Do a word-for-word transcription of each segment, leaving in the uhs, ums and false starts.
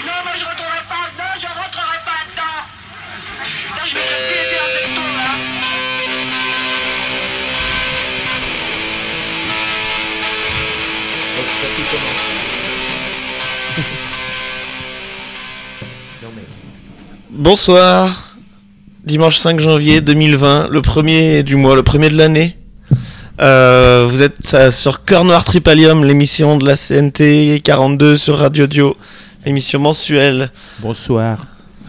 Non, moi je rentrerai pas, non, je rentrerai pas dedans. Là, je vais taper les bières de tout, là. Donc c'est à tout commencer. Non mais... Bonsoir, dimanche cinq janvier deux mille vingt, le premier du mois, le premier de l'année. Euh, vous êtes euh, sur Cœur Noir Tripalium, l'émission de la C N T quarante-deux sur Radio Dio, l'émission mensuelle. Bonsoir.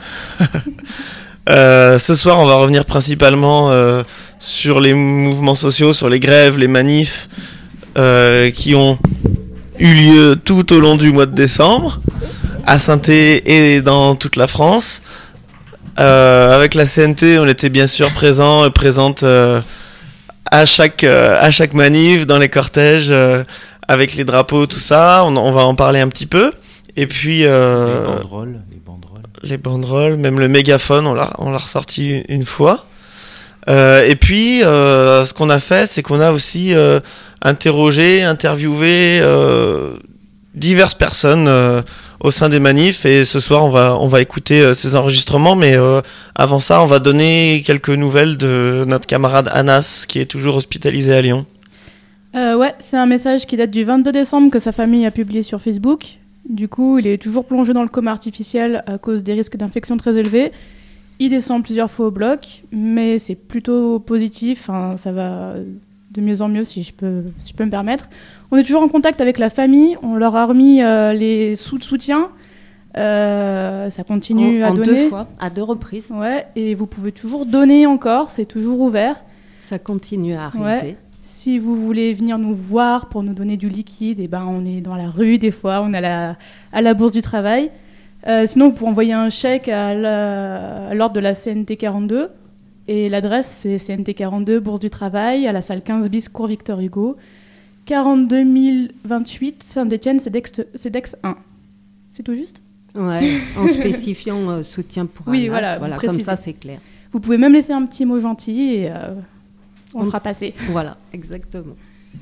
euh, ce soir, on va revenir principalement euh, sur les mouvements sociaux, sur les grèves, les manifs euh, qui ont eu lieu tout au long du mois de décembre, à Saint-Thé et dans toute la France. Euh, avec la C N T, on était bien sûr présents et présentes euh, à chaque euh, à chaque manif, dans les cortèges, euh, avec les drapeaux, tout ça. On, on va en parler un petit peu. Et puis euh, les banderoles, les banderoles, les banderoles, même le mégaphone, on l'a on l'a ressorti une fois. Euh, et puis, euh, ce qu'on a fait, c'est qu'on a aussi euh, interrogé, interviewé euh, diverses personnes euh, au sein des manifs. Et ce soir, on va on va écouter euh, ces enregistrements. Mais euh, avant ça, on va donner quelques nouvelles de notre camarade Anas, qui est toujours hospitalisé à Lyon. Euh, ouais, c'est un message qui date du vingt-deux décembre que sa famille a publié sur Facebook. Du coup, il est toujours plongé dans le coma artificiel à cause des risques d'infection très élevés. Il descend plusieurs fois au bloc, mais c'est plutôt positif. Hein, ça va de mieux en mieux, si je peux, si je peux me permettre. On est toujours en contact avec la famille. On leur a remis euh, les sous de soutien. Euh, ça continue en, à en donner. En deux fois, à deux reprises. Ouais, et vous pouvez toujours donner encore. C'est toujours ouvert. Ça continue à arriver. Ouais. Si vous voulez venir nous voir pour nous donner du liquide, eh ben on est dans la rue des fois, on est à la, à la Bourse du Travail. Euh, sinon, vous pouvez envoyer un chèque à, la, à l'ordre de la C N T quarante-deux. Et l'adresse, c'est C N T quarante-deux, Bourse du Travail, à la salle quinze bis, cours Victor Hugo. quarante-deux mille vingt-huit, Saint-Étienne, c'est Dex, c'est Dex un. C'est tout juste ? Ouais, en spécifiant euh, soutien pour oui, Anas. voilà, voilà comme ça, c'est clair. Vous pouvez même laisser un petit mot gentil et euh, on, on fera passer. Voilà, exactement.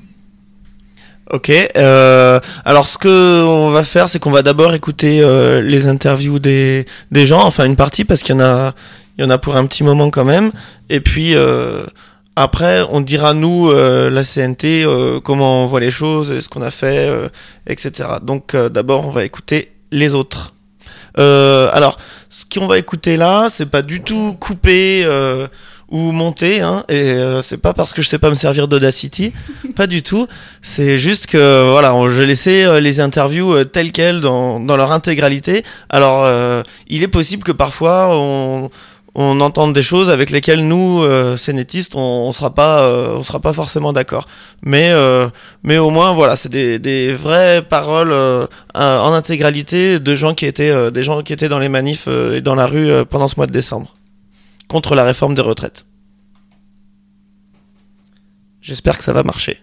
Ok, euh, alors ce qu'on va faire, c'est qu'on va d'abord écouter euh, les interviews des, des gens, enfin une partie, parce qu'il y en a, il y en a pour un petit moment quand même, et puis euh, après on dira nous, euh, la C N T, euh, comment on voit les choses, ce qu'on a fait, euh, et cetera. Donc euh, d'abord on va écouter les autres. Euh, alors, ce qu'on va écouter là, c'est pas du tout coupé euh, ou monté, hein, et euh, c'est pas parce que je sais pas me servir d'Audacity, pas du tout. C'est juste que voilà, on, je laissais euh, les interviews euh, telles quelles dans dans leur intégralité. Alors, euh, il est possible que parfois on on entende des choses avec lesquelles nous, euh, scénétistes, on, on sera pas, euh, on sera pas forcément d'accord. Mais, euh, mais au moins, voilà, c'est des, des vraies paroles euh, en intégralité de gens qui étaient, euh, des gens qui étaient dans les manifs euh, et dans la rue euh, pendant ce mois de décembre contre la réforme des retraites. J'espère que ça va marcher.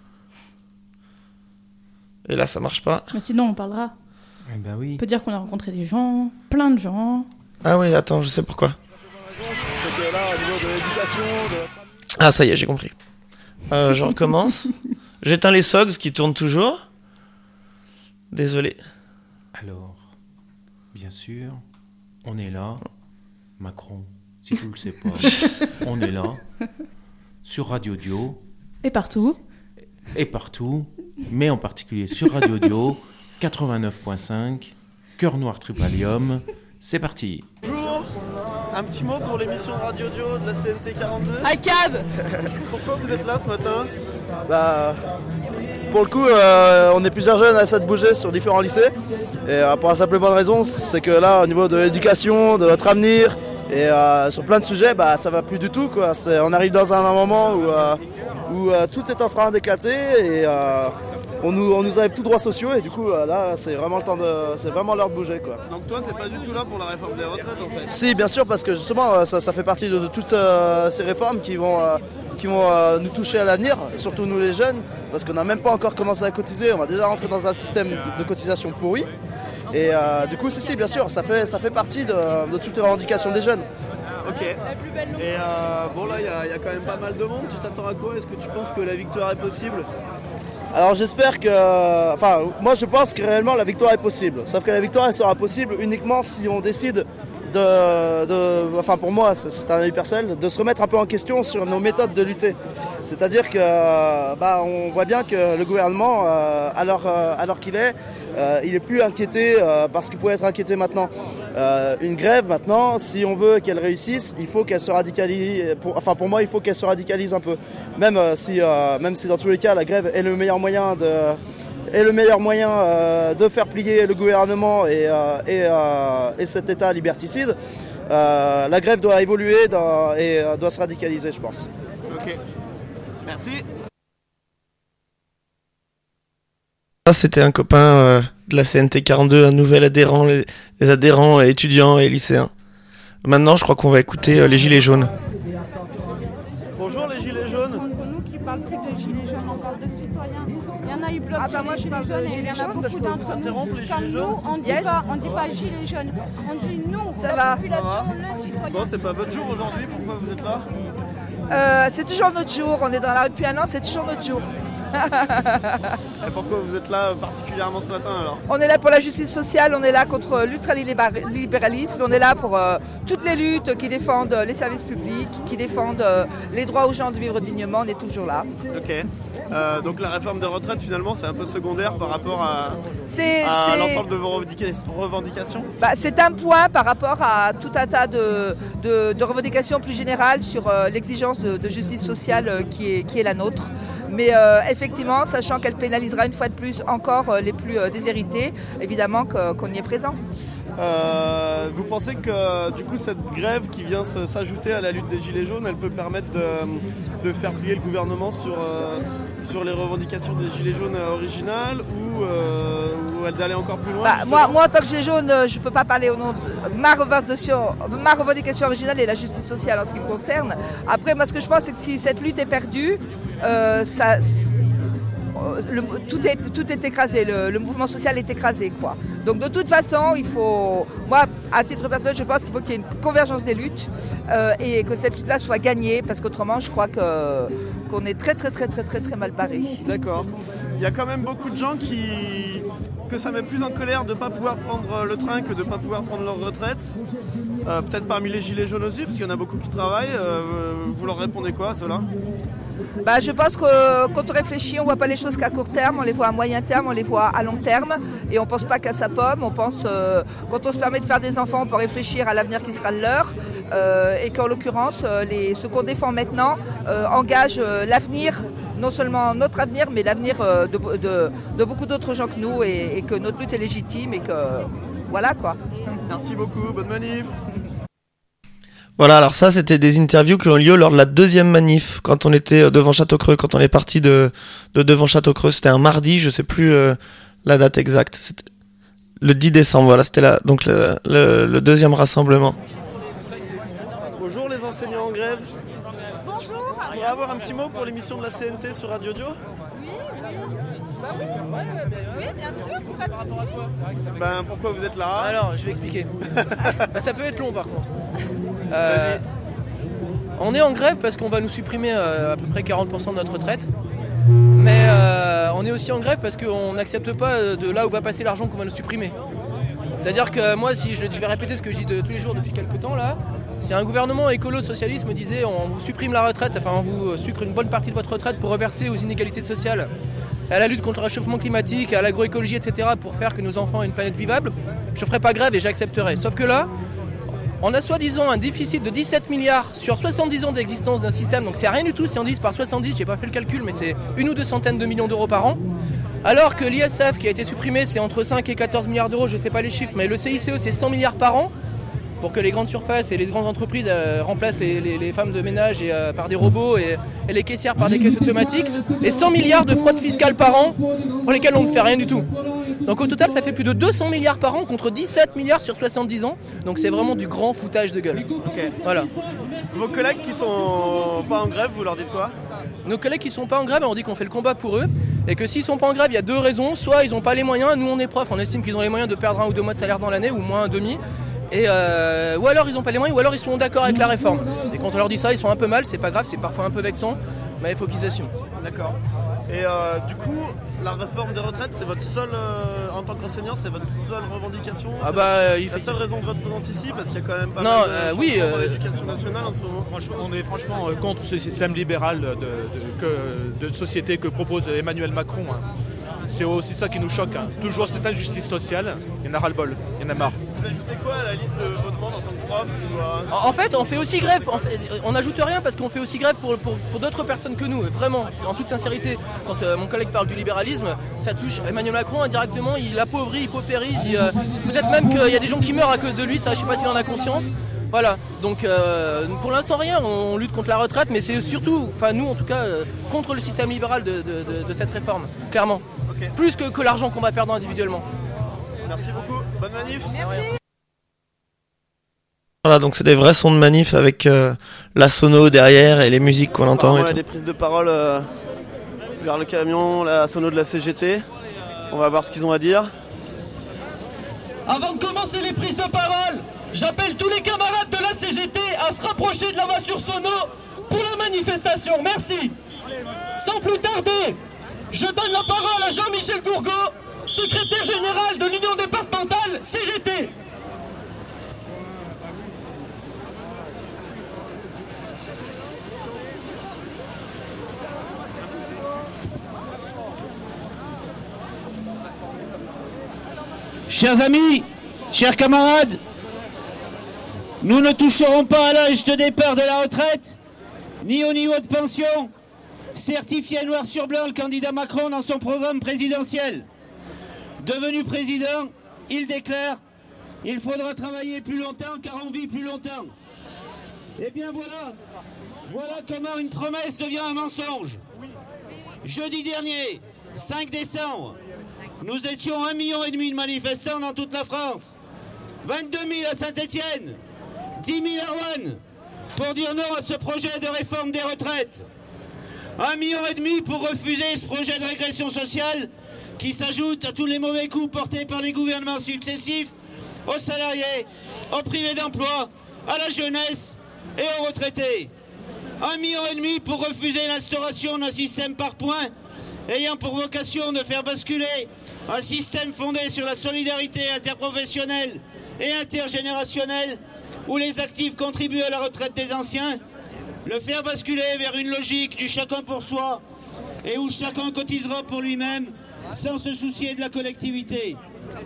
Et là, ça marche pas. Mais sinon, on parlera. Eh ben oui. On peut dire qu'on a rencontré des gens, plein de gens. Ah oui, attends, je sais pourquoi. C'est que là, au niveau de l'éducation, de... Ah, ça y est, j'ai compris. Euh, je recommence. J'éteins les sogs qui tournent toujours. Désolé. Alors, bien sûr, on est là. Macron, si tu le sais pas, on est là. Sur Radio Dio. Et partout. Et partout. Mais en particulier sur Radio Dio. quatre-vingt-neuf virgule cinq. Cœur Noir Tripalium. C'est parti. Bonjour. Un petit mot pour l'émission de Radio Dio de la C N T quarante-deux. A C A B. Pourquoi vous êtes là ce matin ? Bah, pour le coup, euh, on est plusieurs jeunes à essayer de bouger sur différents lycées. Et euh, pour la simple bonne raison, c'est que là, au niveau de l'éducation, de notre avenir, et euh, sur plein de sujets, bah, ça va plus du tout, quoi. C'est, on arrive dans un, un moment où, euh, où euh, tout est en train d'éclater et euh, on, nous, on nous enlève tous droits sociaux. Et du coup, euh, là, c'est vraiment, le temps de, c'est vraiment l'heure de bouger, quoi. Donc toi, t'es pas du tout là pour la réforme des retraites, en fait ? Si, bien sûr, parce que justement, ça, ça fait partie de, de toutes euh, ces réformes qui vont... Euh, qui vont euh, nous toucher à l'avenir, surtout nous les jeunes, parce qu'on n'a même pas encore commencé à cotiser, on va déjà rentrer dans un système de cotisation pourri. Et euh, du coup, si, si, bien sûr, ça fait, ça fait partie de, de toutes les revendications des jeunes. Ok. Et euh, bon, là, il y, y a quand même pas mal de monde. Tu t'attends à quoi ? Est-ce que tu penses que la victoire est possible ? Alors j'espère que... Enfin, moi je pense que réellement la victoire est possible. Sauf que la victoire elle sera possible uniquement si on décide de... de enfin pour moi, c'est, c'est un avis personnel, de se remettre un peu en question sur nos méthodes de lutter. C'est-à-dire que bah, on voit bien que le gouvernement, euh, alors, euh, alors qu'il est, euh, il est plus inquiété euh, parce qu'il pouvait être inquiété maintenant. Euh, une grève maintenant, si on veut qu'elle réussisse, il faut qu'elle se radicalise. Pour, enfin pour moi, il faut qu'elle se radicalise un peu. Même euh, si, euh, même si dans tous les cas, la grève est le meilleur moyen de, est le meilleur moyen euh, de faire plier le gouvernement et, euh, et, euh, et cet État liberticide. Euh, la grève doit évoluer dans, et euh, doit se radicaliser, je pense. Ok. Merci. Ça, c'était un copain euh, de la C N T quarante-deux, un nouvel adhérent, les, les adhérents étudiants et lycéens. Maintenant, je crois qu'on va écouter euh, les Gilets jaunes. Bonjour les Gilets jaunes. Entre nous qui parlent de Gilets jaunes, encore de citoyens. Il y en a eu bloc Ah bah sur moi les je parle Gilets de jaunes et il y gilets en a jaunes parce beaucoup que d'entre vous nous. interrompez les Comme Gilets nous, jaunes. on dit Yes. pas, on dit pas Gilets jaunes. On dit nous, Ça la va. population, Ça va. le citoyen. Bon, c'est pas votre jour aujourd'hui, pourquoi vous êtes là? Euh, c'est toujours notre jour, on est dans la rue depuis un an, c'est toujours notre jour. Et pourquoi vous êtes là particulièrement ce matin alors? On est là pour la justice sociale, on est là contre l'ultralibéralisme, on est là pour euh, toutes les luttes qui défendent les services publics, qui défendent euh, les droits aux gens de vivre dignement, on est toujours là. Ok. Euh, donc la réforme des retraites finalement c'est un peu secondaire par rapport à, C'est, à c'est- l'ensemble de vos revendica- revendications. bah, c'est un point par rapport à tout un tas de, de, de revendications plus générales sur euh, l'exigence de, de justice sociale euh, qui, est, qui est la nôtre. Mais euh, effectivement, sachant qu'elle pénalisera une fois de plus encore euh, les plus euh, déshérités, évidemment que- qu'on y est présent. Euh, vous pensez que du coup cette grève qui vient se- s'ajouter à la lutte des Gilets jaunes, elle peut permettre de, de faire plier le gouvernement sur, euh, sur les revendications des Gilets jaunes euh, originales ou, euh, ou elle d'aller encore plus loin? Bah, justement moi, moi, en tant que gilet jaune, euh, je ne peux pas parler au nom de ma revendication, ma revendication originale et la justice sociale en ce qui me concerne. Après, moi, ce que je pense, c'est que si cette lutte est perdue, euh, ça, euh, le- tout, est, tout est écrasé, le, le mouvement social est écrasé, quoi. Donc, de toute façon, il faut, moi, à titre personnel, je pense qu'il faut qu'il y ait une convergence des luttes euh, et que cette lutte-là soit gagnée, parce qu'autrement, je crois que, qu'on est très, très, très, très, très, très mal barré. D'accord. Il y a quand même beaucoup de gens qui que ça met plus en colère de ne pas pouvoir prendre le train que de ne pas pouvoir prendre leur retraite. Euh, peut-être parmi les Gilets jaunes aussi, parce qu'il y en a beaucoup qui travaillent. Euh, vous leur répondez quoi à cela? Bah, je pense que quand on réfléchit, on ne voit pas les choses qu'à court terme, on les voit à moyen terme, on les voit à long terme. Et on ne pense pas qu'à sa pomme, on pense, euh, quand on se permet de faire des enfants, on peut réfléchir à l'avenir qui sera le leur. Euh, et qu'en l'occurrence, euh, les, ce qu'on défend maintenant euh, engage euh, l'avenir, non seulement notre avenir, mais l'avenir euh, de, de, de beaucoup d'autres gens que nous. Et, et que notre lutte est légitime et que voilà quoi. Merci beaucoup, bonne manif. Voilà, alors ça, c'était des interviews qui ont lieu lors de la deuxième manif, quand on était devant Château-Creux, quand on est parti de, de devant Château-Creux. C'était un mardi, je sais plus euh, la date exacte. C'était le dix décembre, voilà, c'était là, donc le, le, le deuxième rassemblement. Bonjour les enseignants en grève. Bonjour. Je pourrais avoir un petit mot pour l'émission de la C N T sur Radio Dio? Oui, bien sûr, pas de souci. Ben pourquoi vous êtes là? Alors, je vais expliquer. Ça peut être long par contre. Euh, on est en grève parce qu'on va nous supprimer euh, à peu près quarante pour cent de notre retraite. Mais euh, on est aussi en grève parce qu'on n'accepte pas de là où va passer l'argent qu'on va nous supprimer. C'est-à-dire que moi, si je, je vais répéter ce que je dis de, tous les jours depuis quelques temps là, si un gouvernement écolo-socialiste me disait on vous supprime la retraite, enfin on vous sucre une bonne partie de votre retraite pour reverser aux inégalités sociales, à la lutte contre le réchauffement climatique, à l'agroécologie, et cetera, pour faire que nos enfants aient une planète vivable, je ferai pas grève et j'accepterai. Sauf que là, on a soi-disant un déficit de dix-sept milliards sur soixante-dix ans d'existence d'un système, donc c'est rien du tout si on divise par soixante-dix, j'ai pas fait le calcul, mais c'est une ou deux centaines de millions d'euros par an. Alors que l'I S F qui a été supprimé, c'est entre cinq et quatorze milliards d'euros, je sais pas les chiffres, mais le C I C E c'est cent milliards par an, pour que les grandes surfaces et les grandes entreprises euh, remplacent les, les, les femmes de ménage et, euh, par des robots et, et les caissières par des caisses automatiques, et cent milliards de fraude fiscale par an pour lesquelles on ne fait rien du tout. Donc au total ça fait plus de deux cents milliards par an contre dix-sept milliards sur soixante-dix ans, donc c'est vraiment du grand foutage de gueule. Ok. Voilà. Vos collègues qui sont pas en grève, vous leur dites quoi? Nos collègues qui sont pas en grève, on dit qu'on fait le combat pour eux, et que s'ils sont pas en grève, il y a deux raisons. Soit ils n'ont pas les moyens, nous on est profs, on estime qu'ils ont les moyens de perdre un ou deux mois de salaire dans l'année, ou moins un demi. Et euh, ou alors ils n'ont pas les moyens, ou alors ils sont d'accord avec la réforme. Et quand on leur dit ça, ils sont un peu mal, c'est pas grave, c'est parfois un peu vexant, mais il faut qu'ils assument. D'accord. Et Et euh, du coup, la réforme des retraites, c'est votre seule, euh, en tant qu'enseignant, c'est votre seule revendication? Ah bah, votre, euh, il la fait... seule raison de votre présence ici, parce qu'il y a quand même pas non, mal de euh, changements oui, euh... dans l'éducation nationale en ce moment. Franchement, on est franchement euh, contre ce système libéral de, de, que, de société que propose Emmanuel Macron. Hein. C'est aussi ça qui nous choque. Hein. Toujours cette injustice sociale, il y en a ras-le-bol, il y en a marre. Vous ajoutez quoi à la liste de vos demandes en tant que prof ou, euh... En fait, on fait aussi grève. En fait, on n'ajoute rien parce qu'on fait aussi grève pour, pour, pour d'autres personnes que nous. Vraiment, en toute sincérité. Quand euh, mon collègue parle du libéralisme, ça touche Emmanuel Macron indirectement. Il appauvrit, il paupérise. Il, euh, peut-être même qu'il y a des gens qui meurent à cause de lui. Ça, je sais pas s'il en a conscience. Voilà. Donc, euh, pour l'instant, rien. On lutte contre la retraite, mais c'est surtout, enfin nous en tout cas, euh, contre le système libéral de, de, de, de cette réforme. Clairement. Okay. Plus que, que l'argent qu'on va perdre individuellement. Merci beaucoup. Bonne manif. Merci. Voilà, donc c'est des vrais sons de manif avec euh, la sono derrière et les musiques qu'on entend. Il y a des prises de parole euh, vers le camion, la sono de la C G T. On va voir ce qu'ils ont à dire. Avant de commencer les prises de parole, j'appelle tous les camarades de la C G T à se rapprocher de la voiture sono pour la manifestation. Merci. Sans plus tarder, je donne la parole à Jean-Michel Bourgault, secrétaire général de l'Union départementale C G T. Chers amis, chers camarades, nous ne toucherons pas à l'âge de départ de la retraite, ni au niveau de pension, certifié noir sur blanc le candidat Macron dans son programme présidentiel. Devenu président, il déclare « Il faudra travailler plus longtemps car on vit plus longtemps ». Eh bien voilà, voilà comment une promesse devient un mensonge. Jeudi dernier, cinq décembre, nous étions un million et demi de manifestants dans toute la France. vingt-deux mille à Saint-Étienne, dix mille à Rouen, pour dire non à ce projet de réforme des retraites. Un million et demi pour refuser ce projet de régression sociale qui s'ajoute à tous les mauvais coups portés par les gouvernements successifs aux salariés, aux privés d'emploi, à la jeunesse et aux retraités. Un million et demi pour refuser l'instauration d'un système par points ayant pour vocation de faire basculer un système fondé sur la solidarité interprofessionnelle et intergénérationnelle où les actifs contribuent à la retraite des anciens, le faire basculer vers une logique du chacun pour soi et où chacun cotisera pour lui-même sans se soucier de la collectivité.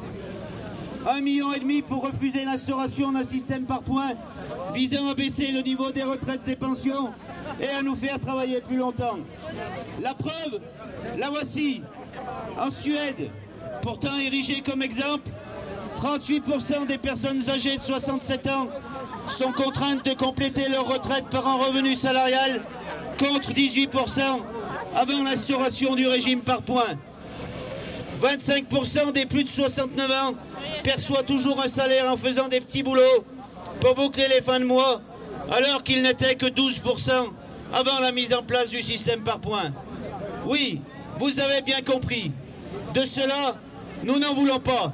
Un million et demi pour refuser l'instauration d'un système par points visant à baisser le niveau des retraites et pensions et à nous faire travailler plus longtemps. La preuve, la voici. En Suède, pourtant érigée comme exemple, trente-huit pour cent des personnes âgées de soixante-sept ans sont contraintes de compléter leur retraite par un revenu salarial contre dix-huit pour cent avant l'instauration du régime par points. vingt-cinq pour cent des plus de soixante-neuf ans perçoivent toujours un salaire en faisant des petits boulots pour boucler les fins de mois, alors qu'il n'était que douze pour cent avant la mise en place du système par points. Oui, vous avez bien compris. De cela, nous n'en voulons pas.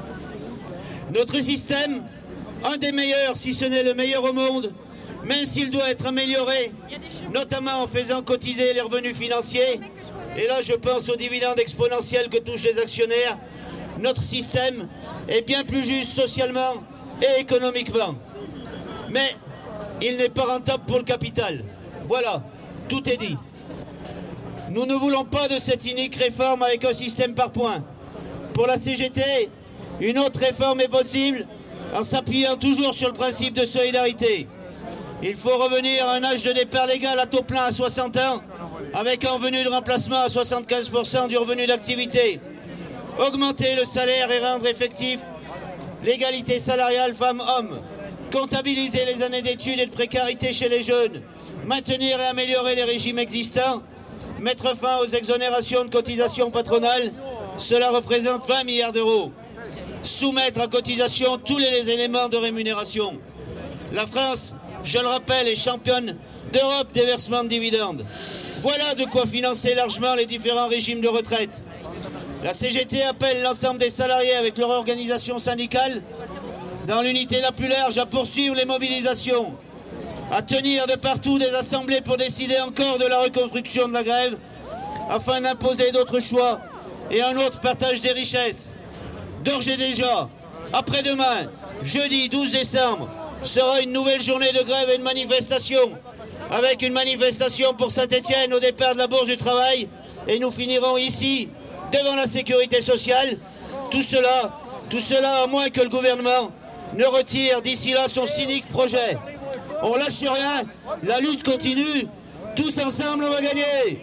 Notre système, un des meilleurs, si ce n'est le meilleur au monde, même s'il doit être amélioré, notamment en faisant cotiser les revenus financiers, et là je pense aux dividendes exponentiels que touchent les actionnaires, notre système est bien plus juste socialement et économiquement. Mais il n'est pas rentable pour le capital. Voilà, tout est dit. Nous ne voulons pas de cette inique réforme avec un système par points. Pour la C G T, une autre réforme est possible en s'appuyant toujours sur le principe de solidarité. Il faut revenir à un âge de départ légal à taux plein à soixante ans, avec un revenu de remplacement à soixante-quinze pour cent du revenu d'activité. Augmenter le salaire et rendre effectif l'égalité salariale femmes-hommes. Comptabiliser les années d'études et de précarité chez les jeunes. Maintenir et améliorer les régimes existants. Mettre fin aux exonérations de cotisations patronales. Cela représente vingt milliards d'euros. Soumettre à cotisation tous les éléments de rémunération. La France, je le rappelle, est championne d'Europe des versements de dividendes. Voilà de quoi financer largement les différents régimes de retraite. La C G T appelle l'ensemble des salariés avec leur organisation syndicale, dans l'unité la plus large, à poursuivre les mobilisations, à tenir de partout des assemblées pour décider encore de la reconstruction de la grève afin d'imposer d'autres choix et un autre partage des richesses. D'ores et déjà, après-demain, jeudi douze décembre, sera une nouvelle journée de grève et de manifestation, avec une manifestation pour Saint-Étienne au départ de la Bourse du Travail, et nous finirons ici, devant la sécurité sociale. Tout cela, tout cela à moins que le gouvernement ne retire d'ici là son cynique projet. On lâche rien, la lutte continue, tous ensemble on va gagner.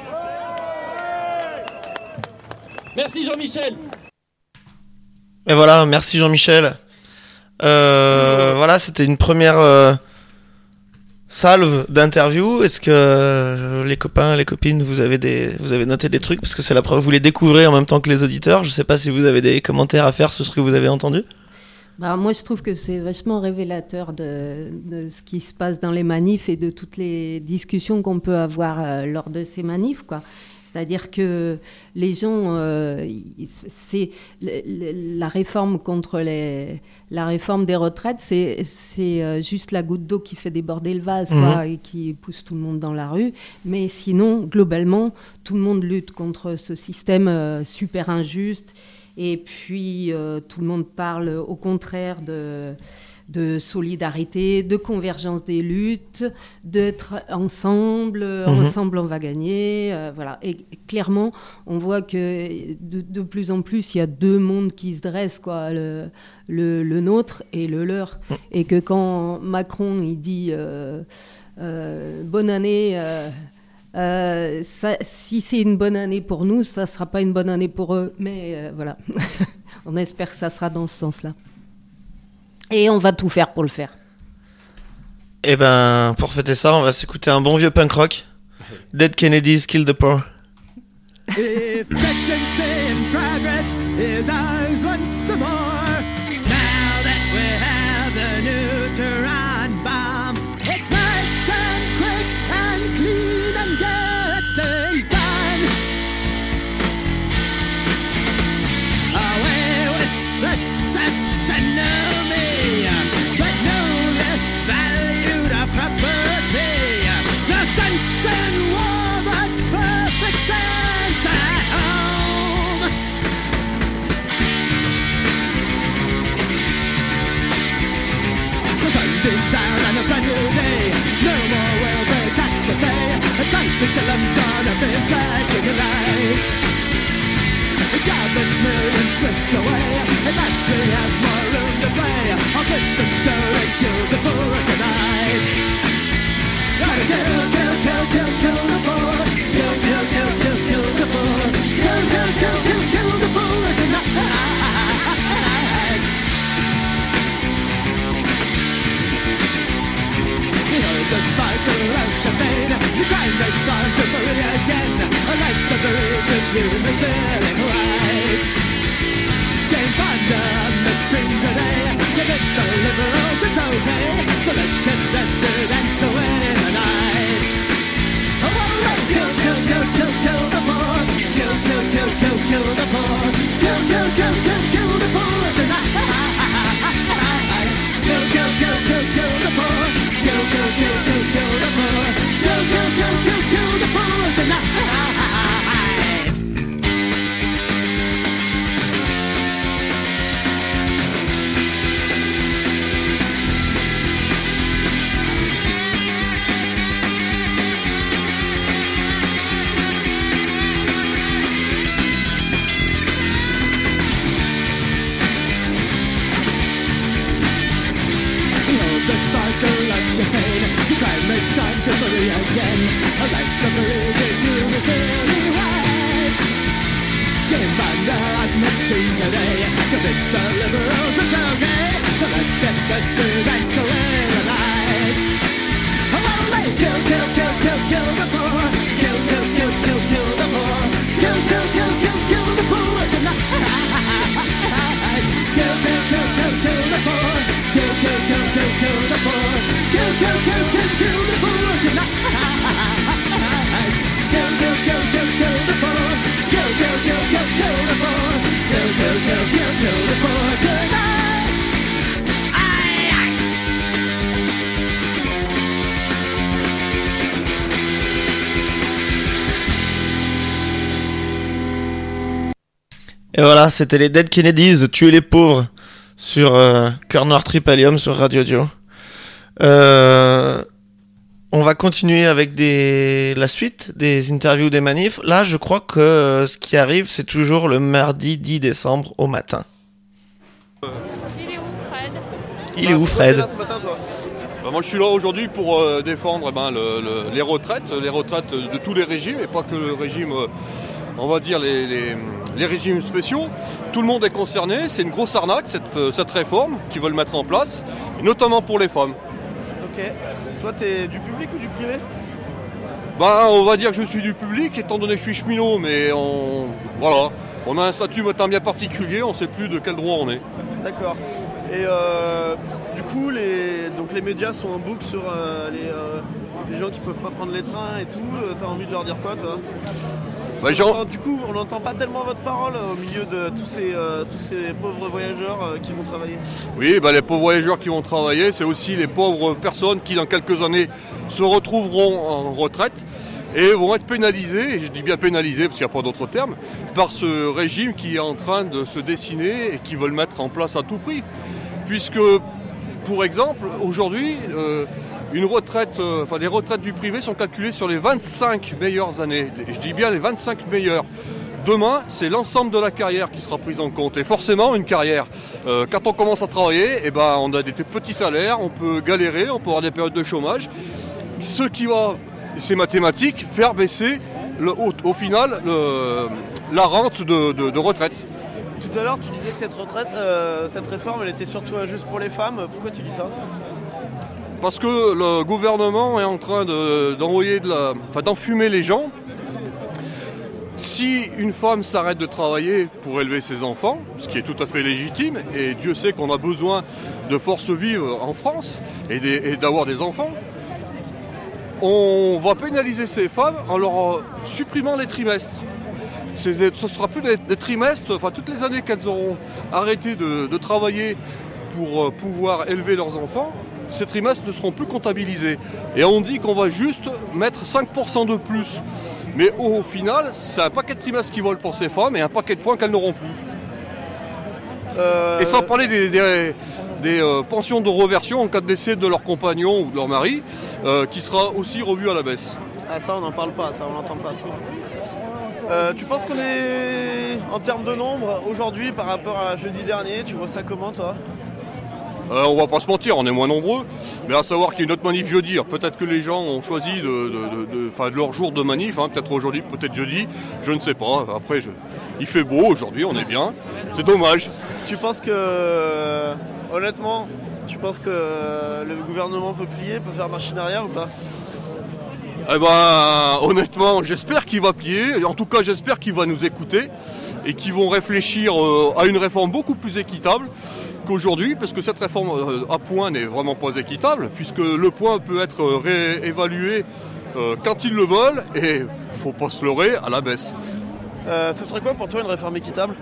Merci Jean-Michel. Et voilà, merci Jean-Michel. Euh, voilà, c'était une première euh, salve d'interview. Est-ce que euh, les copains, les copines, vous avez des, vous avez noté des trucs parce que c'est la preuve, vous les découvrez en même temps que les auditeurs. Je sais pas si vous avez des commentaires à faire sur ce que vous avez entendu. Bah, moi, je trouve que c'est vachement révélateur de, de ce qui se passe dans les manifs et de toutes les discussions qu'on peut avoir euh, lors de ces manifs, quoi. C'est-à-dire que les gens, euh, c'est la réforme contre les, la réforme des retraites, c'est, c'est juste la goutte d'eau qui fait déborder le vase, mmh. quoi, et qui pousse tout le monde dans la rue. Mais sinon, globalement, tout le monde lutte contre ce système euh, super injuste. Et puis, euh, tout le monde parle au contraire de... de solidarité, de convergence des luttes, d'être ensemble, mmh. ensemble on va gagner, euh, voilà. Et clairement, on voit que de, de plus en plus, il y a deux mondes qui se dressent, quoi, le, le, le nôtre et le leur. Mmh. Et que quand Macron, il dit euh, euh, « bonne année euh, », Euh, ça, si c'est une bonne année pour nous, ça ne sera pas une bonne année pour eux. Mais euh, voilà, on espère que ça sera dans ce sens-là. Et on va tout faire pour le faire. Et ben, pour fêter ça, on va s'écouter un bon vieux punk rock. Dead Kennedys Kill the Poor. Efficiency and progress is ours once more. Now that we have the neutron bomb, it's nice and quick and clean and get things done. Away with the sense and no me, but no less valued a property. No sense in war, but perfect sense at home. The sun beams down on a brand new day. No more welfare tax to pay. And something's a lump gonna be flashing a light. Countless millions whisked away. At last we have more room to play. Our systems go and kill the poor tonight. Gotta kill, kill, kill, kill, kill the poor. Kill, kill, kill, kill, kill the poor. Kill, kill, kill, kill, kill the poor tonight. You know the sparkle of champagne. The crime rate's gone to free again. A life's a reason you in the feeling right. Jane Fonda on the screen today. Convince the liberals it's okay. So let's get vested and so in the night. Oh, well, kill, kill, kill, kill, kill the poor. Kill, kill, kill, kill, kill the poor. Kill, kill, kill, kill, kill the poor tonight. Kill, kill, kill, kill, kill the poor. Kill, kill, kill, kill, kill the poor. Kill, kill, kill, kill, kill the poor tonight. The sparkle of champagne, the crime makes time to free again. A life summary that you were feeling right. Jane Fonda on the screen today. Convince the liberals it's okay. So let's get vested and so in the night. Oh, well, kill, kill, kill, kill, kill the poor. Kill, kill, kill, kill, kill the poor. Kill, kill, kill, kill, kill the poor tonight. Kill, kill, kill, kill, kill the poor. Kill, kill, kill, kill, kill the poor. Kill, kill, kill, kill, kill the poor tonight. Et voilà, c'était les Dead Kennedys, Tuer les pauvres, sur euh, Cœur Noir Tripalium sur Radio Dio. Euh, on va continuer avec des, la suite des interviews des manifs. Là, je crois que euh, ce qui arrive, c'est toujours le mardi dix décembre au matin. Il est où, Fred Il est où, Fred? Là, ce matin, toi Ben, moi je suis là aujourd'hui pour euh, défendre eh ben, le, le, les retraites, les retraites de tous les régimes et pas que le régime, euh, on va dire les, les, les régimes spéciaux. Tout le monde est concerné, c'est une grosse arnaque cette, cette réforme qu'ils veulent mettre en place, notamment pour les femmes. Ok. Toi t'es du public ou du privé? Ben, on va dire que je suis du public étant donné que je suis cheminot, mais on, voilà, on a un statut tant bien particulier, on ne sait plus de quel droit on est. D'accord. Et euh, du coup, les, donc les médias sont en boucle sur euh, les, euh, les gens qui peuvent pas prendre les trains et tout. Euh, T'as envie de leur dire quoi, toi? Bah, entend, du coup, on n'entend pas tellement votre parole euh, au milieu de tous ces, euh, tous ces pauvres voyageurs euh, qui vont travailler. Oui, bah, les pauvres voyageurs qui vont travailler, c'est aussi les pauvres personnes qui, dans quelques années, se retrouveront en retraite et vont être pénalisées, et je dis bien pénalisées parce qu'il n'y a pas d'autre terme, par ce régime qui est en train de se dessiner et qui veulent mettre en place à tout prix. Puisque, pour exemple, aujourd'hui, euh, une retraite, euh, enfin, les retraites du privé sont calculées sur les vingt-cinq meilleures années. Je dis bien les vingt-cinq meilleures. Demain, c'est l'ensemble de la carrière qui sera prise en compte. Et forcément, une carrière, euh, quand on commence à travailler, eh ben, on a des petits salaires, on peut galérer, on peut avoir des périodes de chômage. Ce qui va, c'est mathématique, faire baisser le, au, au final le, la rente de, de, de retraite. Tout à l'heure, tu disais que cette retraite, euh, cette réforme, elle était surtout injuste pour les femmes. Pourquoi tu dis ça? Parce que le gouvernement est en train de, d'envoyer de la, enfin, d'enfumer les gens. Si une femme s'arrête de travailler pour élever ses enfants, ce qui est tout à fait légitime, et Dieu sait qu'on a besoin de forces vives en France et, des, et d'avoir des enfants, on va pénaliser ces femmes en leur supprimant les trimestres. C'est des, ce ne sera plus des, des trimestres, enfin toutes les années qu'elles auront arrêté de, de travailler pour euh, pouvoir élever leurs enfants, ces trimestres ne seront plus comptabilisés. Et on dit qu'on va juste mettre cinq pour cent de plus. Mais au, au final, c'est un paquet de trimestres qui volent pour ces femmes et un paquet de points qu'elles n'auront plus. Euh... Et sans parler des, des, des euh, pensions de reversion en cas de décès de leur compagnon ou de leur mari, euh, qui sera aussi revu à la baisse. Ah ça on n'en parle pas, ça on n'entend pas ça. Euh, tu penses qu'on est en termes de nombre aujourd'hui par rapport à jeudi dernier? Tu vois ça comment toi? euh, On va pas se mentir, on est moins nombreux. Mais à savoir qu'il y a une autre manif jeudi. Alors, peut-être que les gens ont choisi de, de, de, de, de leur jour de manif, hein, peut-être aujourd'hui, peut-être jeudi, je ne sais pas. Après, je... il fait beau aujourd'hui, on est bien. C'est dommage. Tu penses que, honnêtement, tu penses que le gouvernement peut plier, peut faire machine arrière ou pas? Eh ben, honnêtement, j'espère qu'il va plier. En tout cas, j'espère qu'il va nous écouter et qu'ils vont réfléchir euh, à une réforme beaucoup plus équitable qu'aujourd'hui, parce que cette réforme euh, à point n'est vraiment pas équitable, puisque le point peut être réévalué euh, quand ils le veulent, et il ne faut pas se leurrer, à la baisse. Euh, ce serait quoi pour toi une réforme équitable?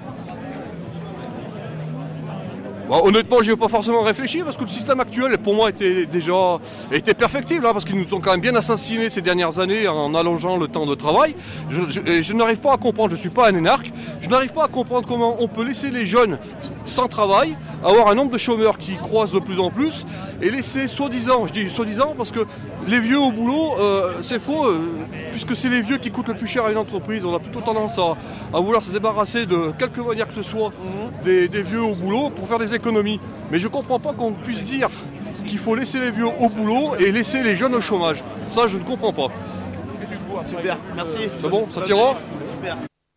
Bah, honnêtement, je n'y ai pas forcément réfléchi parce que le système actuel, pour moi, était déjà était perfectible, hein, parce qu'ils nous ont quand même bien assassinés ces dernières années en allongeant le temps de travail. Je, je, je n'arrive pas à comprendre, je ne suis pas un énarque, je n'arrive pas à comprendre comment on peut laisser les jeunes sans travail, avoir un nombre de chômeurs qui croissent de plus en plus, et laisser soi-disant, je dis soi-disant parce que les vieux au boulot, euh, c'est faux, euh, puisque c'est les vieux qui coûtent le plus cher à une entreprise. On a plutôt tendance à, à vouloir se débarrasser de quelque manière que ce soit mmh. des, des vieux au boulot pour faire des économies. Mais je ne comprends pas qu'on puisse dire qu'il faut laisser les vieux au boulot et laisser les jeunes au chômage. Ça, je ne comprends pas. Super, merci. C'est bon, ça t'ira? Super.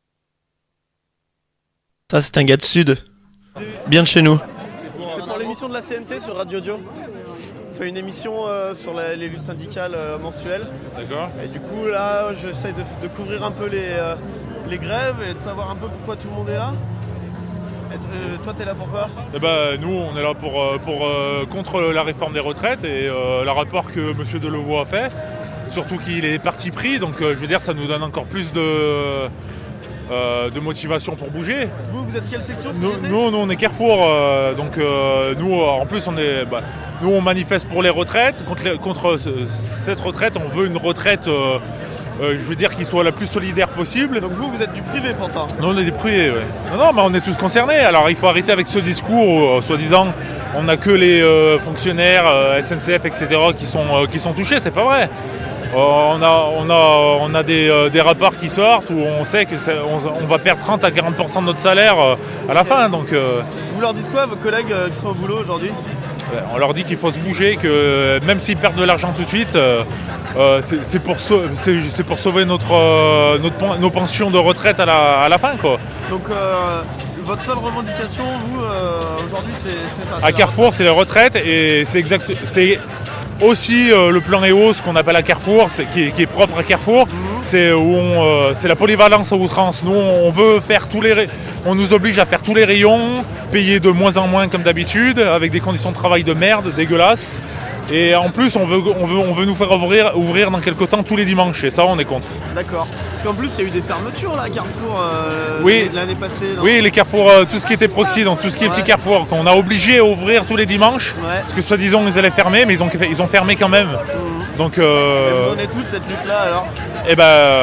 Ça, c'est un gars de Sud. Bien de chez nous. C'est pour l'émission de la C N T sur Radio Dio. On fait une émission euh, sur la, les luttes syndicales euh, mensuelles. D'accord. Et du coup, là, j'essaie de, de couvrir un peu les, euh, les grèves et de savoir un peu pourquoi tout le monde est là. Et euh, toi, t'es là pour quoi? Eh ben, nous, on est là pour, pour, euh, contre la réforme des retraites et euh, le rapport que M. Delevoye a fait. Surtout qu'il est parti pris, donc euh, je veux dire, ça nous donne encore plus de, euh, de motivation pour bouger. Vous, vous êtes quelle section Nous, nous, nous, on est Carrefour, euh, donc euh, nous, en plus, on est, bah, nous, on manifeste pour les retraites. Contre, les, contre cette retraite, on veut une retraite, euh, euh, je veux dire, qui soit la plus solidaire possible. Donc vous, vous êtes du privé, Pantin. Nous, on est des privés, ouais. Non, non, mais on est tous concernés. Alors, il faut arrêter avec ce discours où, euh, soi-disant, on n'a que les euh, fonctionnaires, euh, S N C F, et cetera, qui sont, euh, qui sont touchés. C'est pas vrai. Euh, on a, on a, on a des, euh, des rapports qui sortent où on sait qu'on on va perdre trente à quarante pour cent de notre salaire euh, à la fin. Donc, euh, vous leur dites quoi à vos collègues euh, qui sont au boulot aujourd'hui? On leur dit qu'il faut se bouger, que même s'ils perdent de l'argent tout de suite, euh, euh, c'est, c'est, pour sau- c'est, c'est pour sauver notre, euh, notre, nos pensions de retraite à la, à la fin, quoi. Donc euh, votre seule revendication, vous, euh, aujourd'hui, c'est, c'est ça c'est À Carrefour, c'est la retraite et c'est exact, c'est aussi euh, le plan E O, ce qu'on appelle à Carrefour, c'est, qui, est, qui est propre à Carrefour, mmh. c'est, où on, euh, c'est la polyvalence à outrance. Nous, on veut faire tous les... Ra- on nous oblige à faire tous les rayons, payer de moins en moins comme d'habitude, avec des conditions de travail de merde, dégueulasses. Et en plus, on veut, on veut, on veut nous faire ouvrir, ouvrir dans quelques temps tous les dimanches, et ça, on est contre. D'accord. Parce qu'en plus, il y a eu des fermetures là, à Carrefour euh, oui. l'année passée. Non oui, les Carrefour, euh, tout ce qui était proxy, donc tout ce qui est ouais. petit Carrefour, qu'on a obligé à ouvrir tous les dimanches, ouais. parce que soi-disant ils allaient fermer, mais ils ont, ils ont fermé quand même. Mmh. Donc, euh, et vous en êtes toute cette lutte-là alors? Eh ben,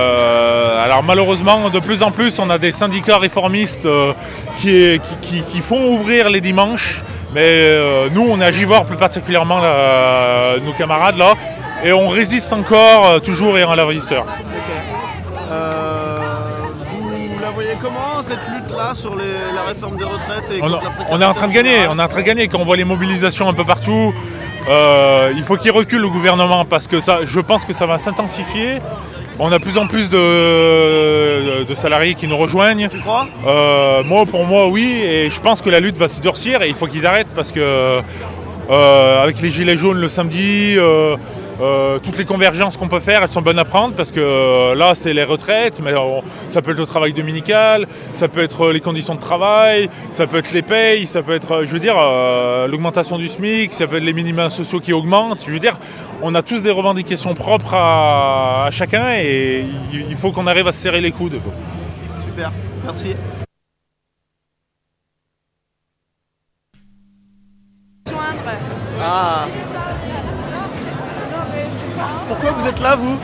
euh, alors malheureusement, de plus en plus, on a des syndicats réformistes euh, qui, qui, qui, qui font ouvrir les dimanches. Mais euh, nous, on est à Givors plus particulièrement, là, euh, nos camarades là, et on résiste encore, euh, toujours et en lavisseur. Okay. Euh, vous la voyez comment cette lutte-là sur les, la réforme des retraites et on, contre a, la on est en train de gagner, on est en train de gagner. Quand on voit les mobilisations un peu partout, euh, il faut qu'il recule le gouvernement parce que ça, je pense que ça va s'intensifier. On a de plus en plus de, de, de salariés qui nous rejoignent. Tu crois ? euh, Moi, pour moi, oui. Et je pense que la lutte va se durcir et il faut qu'ils arrêtent parce que euh, avec les gilets jaunes le samedi, euh, euh, toutes les convergences qu'on peut faire, elles sont bonnes à prendre parce que euh, là, c'est les retraites, mais on, ça peut être le travail dominical, ça peut être les conditions de travail, ça peut être les payes, ça peut être, je veux dire, euh, l'augmentation du SMIC, ça peut être les minima sociaux qui augmentent. Je veux dire, on a tous des revendications propres à, à chacun et il, il faut qu'on arrive à se serrer les coudes. Super, merci. Ah. Pourquoi vous êtes là, vous ?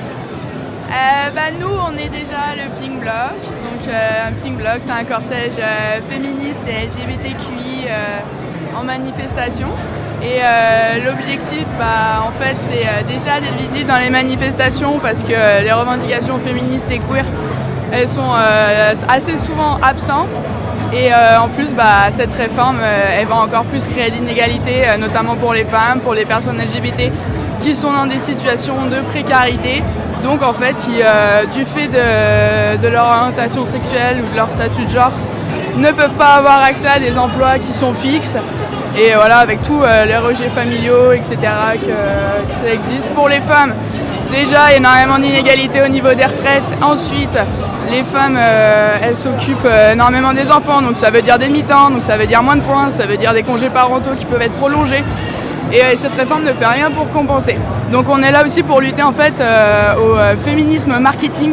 Euh, bah, nous, on est déjà le Pink Bloc. Donc, euh, un Pink Bloc, c'est un cortège euh, féministe et L G B T Q I euh, en manifestation. Et euh, l'objectif, bah, en fait, c'est euh, déjà d'être visible dans les manifestations parce que euh, les revendications féministes et queer, elles sont euh, assez souvent absentes. Et euh, en plus, bah, cette réforme, euh, elle va encore plus créer d'inégalités, euh, notamment pour les femmes, pour les personnes L G B T qui sont dans des situations de précarité. Donc en fait, qui, euh, du fait de, de leur orientation sexuelle ou de leur statut de genre, ne peuvent pas avoir accès à des emplois qui sont fixes. Et voilà, avec tous euh, les rejets familiaux, et cetera, que, que ça existe. Pour les femmes, déjà, il y a énormément d'inégalités au niveau des retraites. Ensuite, les femmes, euh, elles s'occupent euh, énormément des enfants, donc ça veut dire des mi-temps, donc ça veut dire moins de points, ça veut dire des congés parentaux qui peuvent être prolongés. Et euh, cette réforme ne fait rien pour compenser. Donc on est là aussi pour lutter en fait euh, au euh, féminisme marketing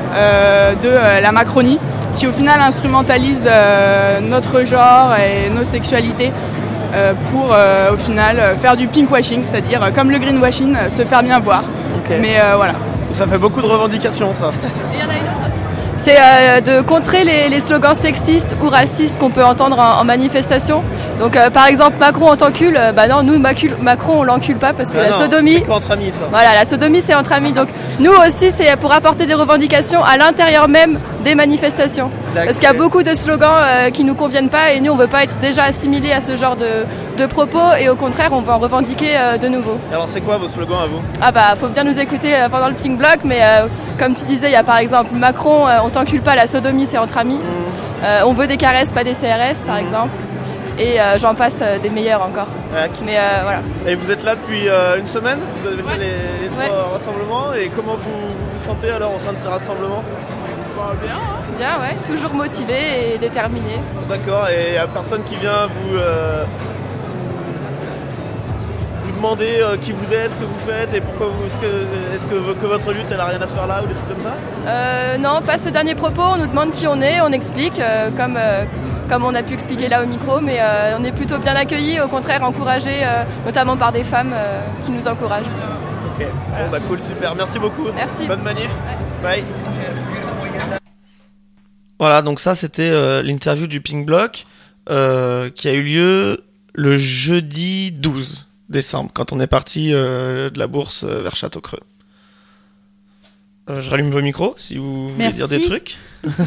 euh, de euh, la Macronie, qui au final instrumentalise euh, notre genre et nos sexualités euh, pour euh, au final faire du pinkwashing, c'est-à-dire euh, comme le greenwashing, euh, se faire bien voir. Okay. Mais euh, voilà. Ça fait beaucoup de revendications, ça. Il y en a une autre aussi. C'est euh, de contrer les, les slogans sexistes ou racistes qu'on peut entendre en, en manifestation. Donc euh, par exemple Macron en t'encule, euh, bah non, nous Macul- Macron on l'encule pas parce que ah la non, sodomie. C'est qu'entre amis, ça. Voilà, la sodomie c'est entre amis. Donc nous aussi c'est pour apporter des revendications à l'intérieur même des manifestations. D'accord. Parce qu'il y a beaucoup de slogans euh, qui nous conviennent pas et nous on veut pas être déjà assimilés à ce genre de, de propos et au contraire on veut en revendiquer euh, de nouveau. Alors c'est quoi vos slogans à vous ? Ah bah faut venir nous écouter euh, pendant le Pink Bloc, mais euh, comme tu disais il y a par exemple Macron, euh, on t'encule pas, la sodomie c'est entre amis. Mmh. Euh, on veut des caresses, pas des C R S par mmh. exemple. Et euh, j'en passe euh, des meilleurs encore. Ouais. Mais euh, voilà. Et vous êtes là depuis euh, une semaine ? Vous avez ouais. fait les, les trois ouais. rassemblements et comment vous, vous vous sentez alors au sein de ces rassemblements ? Bah, bien. Hein. Bien, ouais. Toujours motivé et déterminé. D'accord. Et il n'y a personne qui vient vous, euh, vous demander euh, qui vous êtes, ce que vous faites et pourquoi vous, est-ce que, est-ce que, que votre lutte elle a rien à faire là ou des trucs comme ça? euh, Non, pas ce dernier propos, on nous demande qui on est, on explique euh, comme, euh, comme on a pu expliquer là au micro, mais euh, on est plutôt bien accueillis, au contraire encouragés, euh, notamment par des femmes euh, qui nous encouragent. Ok, voilà. Bon bah cool, super, merci beaucoup. Merci. Bonne manif. Ouais. Bye. Voilà, donc ça c'était euh, l'interview du Pink Bloc euh, qui a eu lieu le jeudi douze décembre, quand on est parti euh, de la bourse euh, vers Château-Creux. Euh, je rallume vos micros si vous voulez Merci. dire des trucs.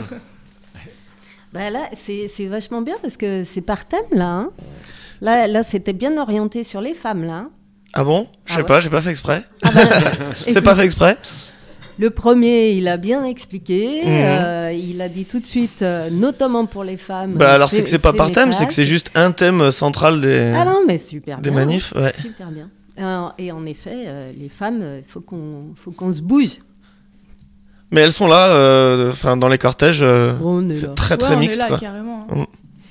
Bah là, c'est, c'est vachement bien parce que c'est par thème là. Hein. Là, là, c'était bien orienté sur les femmes là. Hein. Ah bon? Je sais Ah ouais. pas, j'ai pas fait exprès. Ah bah, c'est écoute, pas fait exprès. Le premier, il a bien expliqué. Mmh. Euh, il a dit tout de suite, euh, notamment pour les femmes. Bah alors c'est que c'est pas par thème, c'est que c'est juste un thème central des, ah non, mais super des bien. manifs. Ouais. Super bien. Euh, et en effet, euh, les femmes, il faut qu'on, faut qu'on se bouge. Mais elles sont là, euh, enfin dans les cortèges, euh, On est c'est là. très Ouais, très on est mixte. là, quoi. carrément. Mm.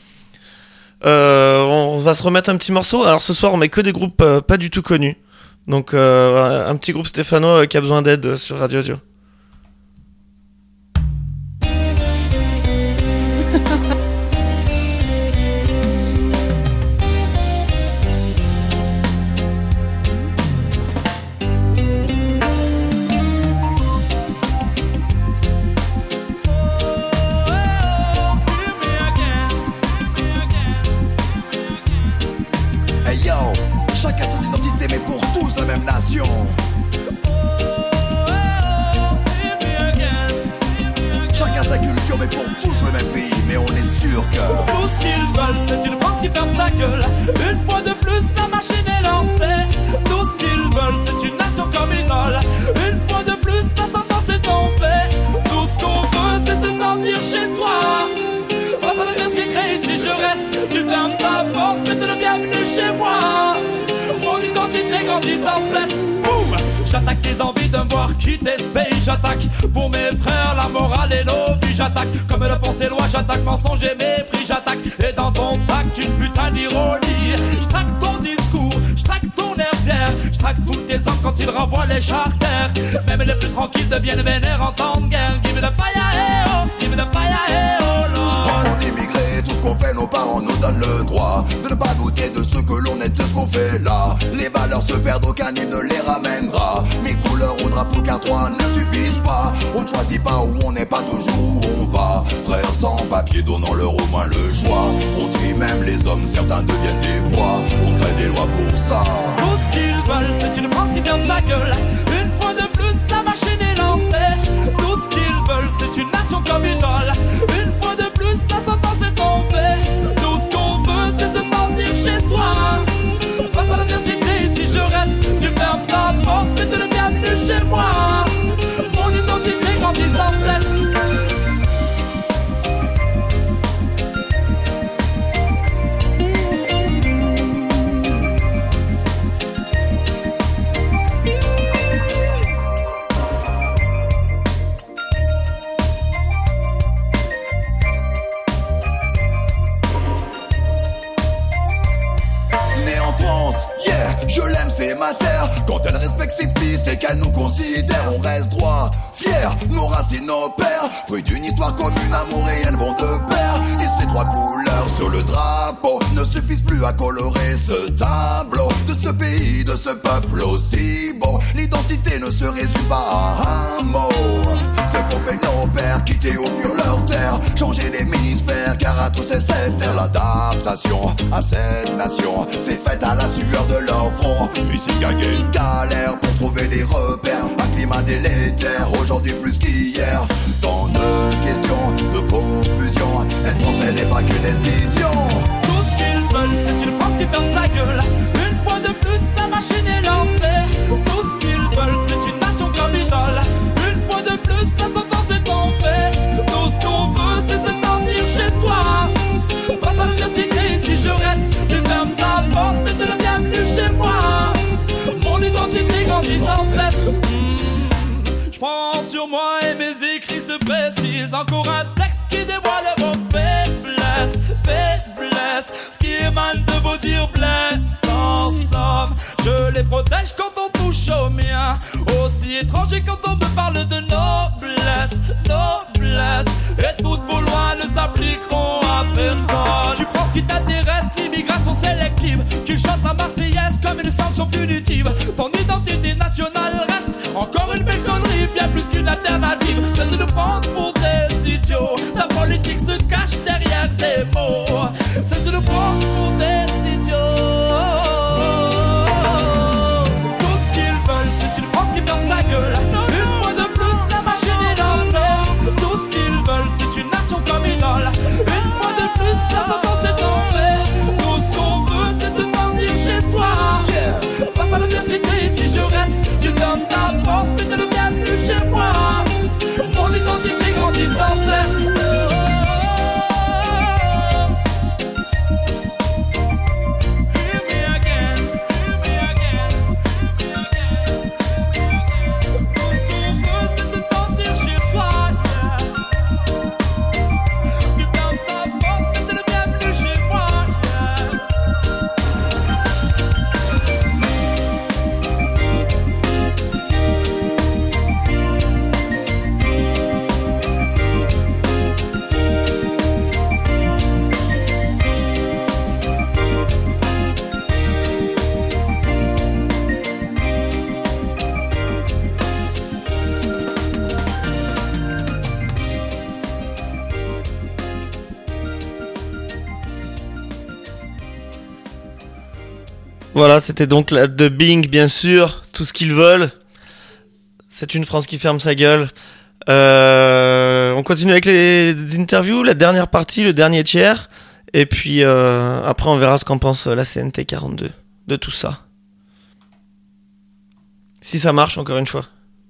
Euh, on va se remettre un petit morceau. Alors ce soir, on met que des groupes euh, pas du tout connus. Donc euh, un petit groupe stéphanois euh, qui a besoin d'aide euh, sur Radio Dio. Hey yo, chacun son identité mais pour tous la même nation. Chacun sa culture mais pour tous le même pays. Mais on est sûr que Tout ce qu'ils veulent, c'est une France qui ferme sa gueule. Une fois de plus, la machine est lancée. Tout ce qu'ils veulent, c'est une nation communale. Une fois de plus, la sentence est tombée. Tout ce qu'on veut, c'est se sentir chez soi. Face à l'adversité, ici je reste. Tu fermes ta porte, mais t'es le bienvenu chez moi. Mon identité grandit sans cesse. Boum! J'attaque les envies de me voir quitter ce pays. J'attaque pour mes frères, la morale et nos vies. J'attaque comme le pensée loi. J'attaque mensonge et mépris. J'attaque et dans ton tact une putain d'ironie. J'traque ton discours, j'traque ton air fier. J'traque tous tes hommes quand ils renvoient les charters. Même les plus tranquilles deviennent vénères en temps de guerre. Give me the fire, hey oh, give me the fire, hey oh Lord. Quand on immigré, tout ce qu'on fait, nos parents nous donnent le droit de ne pas douter de ce que l'on est, de ce qu'on fait là. Les valeurs se perdent, aucun hymne ne les ramènera. Mes couleurs au drapeau car trois ne suffisent pas. On ne choisit pas où on n'est pas toujours où on va. Frères sans papier, donnons-leur au moins le choix. On tue même les hommes, certains deviennent des proies. On crée des lois pour ça. Tout ce qu'ils veulent, c'est une France qui ferme sa gueule. Une fois de plus, la machine est lancée. Tout ce qu'ils veulent, c'est une nation communale. Une fois de plus, la sentence est tombée. Tout ce qu'on veut, c'est se sentir chez soi. Face à l'adversité, ici je reste. Tu fermes ta porte, mais t'es le bienvenu chez moi. Mon identité grandit sans cesse. Né en France, yeah, je l'aime, c'est ma terre. Quand elle respecte ses fils et qu'elle nous considère, on reste droit, fier, nos racines, nos pères. Fruit d'une histoire commune, amour et haine vont de pair. Et ces trois couleurs sur le drapeau ne suffisent plus à colorer ce tableau de ce pays, de ce peuple aussi beau. L'identité ne se résume pas à un mot. Ce qu'ont fait nos pères, quitter au fur leur terre, changer d'hémisphère, car à tous c'est cette terre. L'adaptation à cette nation s'est faite à la sueur de leur front. Ici gaguer une galère pour trouver des repères. Un climat délétère, aujourd'hui plus qu'hier. Tant de questions, de confusion. Être français n'est pas qu'une décision. Tout ce qu'ils veulent, c'est une France qui ferme sa gueule. Une fois de plus, la machine est lancée. Tout ce qu'ils veulent, c'est une nation communale. Une fois de plus, la sentence est tombée. Tout ce qu'on veut, c'est se sentir chez soi. Face à l'adversité, ici je reste. Tu fermes ta porte, mais t'es le bienvenu chez moi. Mon identité grandit sans cesse. Mmh. Je prends sur moi et mes écrits se précisent. Encore un texte qui dévoile vos faiblesses, faiblesses. Ce qui émane de vos dires blesse. En somme, je les protège quand on touche aux miens. Aussi étranger quand on me parle de noblesse, noblesse. Et toutes vos lois ne s'appliqueront à personne. Tu prends ce qui t'intéresse, l'immigration sélective. Tu chantes la Marseillaise comme une sanction punitive. Ton identité nationale reste encore une belle connerie, bien plus qu'une alternative. C'est de nous prendre pour des idiots. Ta politique se cache derrière des mots. C'est de nous prendre pour des idiots. Tout ce qu'ils veulent, c'est une France qui ferme sa gueule. Une fois de plus, la machine est lancée. Tout ce qu'ils veulent, c'est une nation comme idole. Une fois de plus, la sentence est tombée. Tout ce qu'on veut, c'est se sentir chez soi. Face à l'adversité, si je reste, tu donnes ta porte, mais t'es le bienvenu chez moi. Mon identité grandit sans cesse. Voilà, c'était donc la de Bing, bien sûr, tout ce qu'ils veulent. C'est une France qui ferme sa gueule. Euh, on continue avec les interviews, la dernière partie, le dernier tiers. Et puis euh, après, on verra ce qu'en pense la C N T quarante-deux de tout ça. Si ça marche, encore une fois.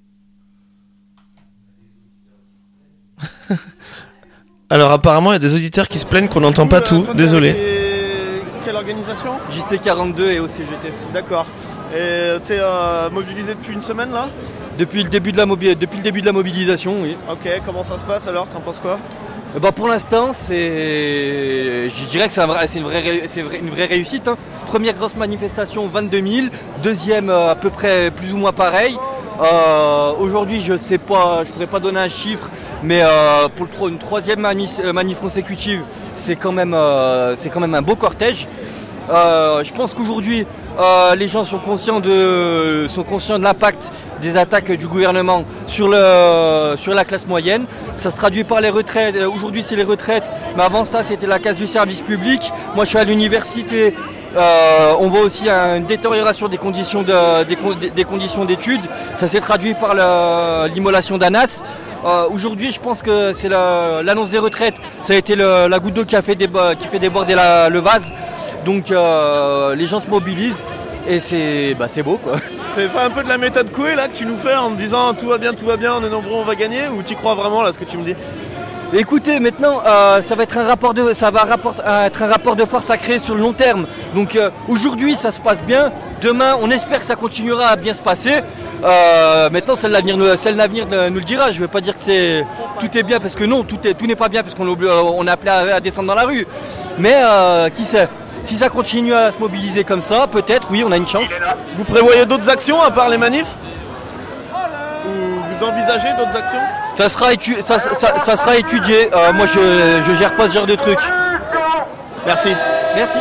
Alors apparemment, il y a des auditeurs qui se plaignent qu'on n'entend pas tout. Désolé. Quelle organisation ? J C quarante-deux et O C G T. D'accord. Et t'es euh, mobilisé depuis une semaine là ? Depuis le début de la mobi- depuis le début de la mobilisation, oui. Ok, comment ça se passe alors ? T'en penses quoi ? Eh ben pour l'instant, c'est, je dirais que c'est, un vrai, c'est, une, vraie, c'est une vraie réussite. Hein. Première grosse manifestation, vingt-deux mille. Deuxième, euh, à peu près plus ou moins pareil. Euh, aujourd'hui, je sais pas, je pourrais pas donner un chiffre, mais euh, pour le tro- une troisième manif, manif consécutive, c'est quand même, euh, c'est quand même un beau cortège. Euh, je pense qu'aujourd'hui, euh, les gens sont conscients de, sont conscients de l'impact des attaques du gouvernement sur, le, sur la classe moyenne. Ça se traduit par les retraites. Aujourd'hui, c'est les retraites, mais avant ça, c'était la casse du service public. Moi, je suis à l'université. Euh, on voit aussi une détérioration des conditions, de, des, des conditions d'études. Ça s'est traduit par le, l'immolation d'Anas. Euh, aujourd'hui, je pense que c'est la, l'annonce des retraites. Ça a été le, la goutte d'eau qui a fait, déba, qui fait déborder la, le vase. Donc euh, les gens se mobilisent et c'est, bah, c'est beau quoi. C'est pas un peu de la méthode Coué là que tu nous fais en me disant tout va bien, tout va bien, on est nombreux, on va gagner, ou tu crois vraiment là ce que tu me dis ? Écoutez, maintenant, euh, ça va être un rapport de, ça va rapport, euh, être un rapport de force à créer sur le long terme. Donc euh, aujourd'hui, ça se passe bien. Demain, on espère que ça continuera à bien se passer. Euh, maintenant, c'est l'avenir, c'est l'avenir nous le dira. Je ne vais pas dire que c'est tout est bien parce que non, tout est, tout n'est pas bien parce qu'on est, on est appelé à, à descendre dans la rue. Mais euh, qui sait ? Si ça continue à se mobiliser comme ça, peut-être, oui, on a une chance. Vous prévoyez d'autres actions à part les manifs ? Ou vous envisagez d'autres actions ? Ça sera, étu- ça, ça, ça sera étudié. Euh, moi, je, je gère pas ce genre de trucs. Merci. Merci.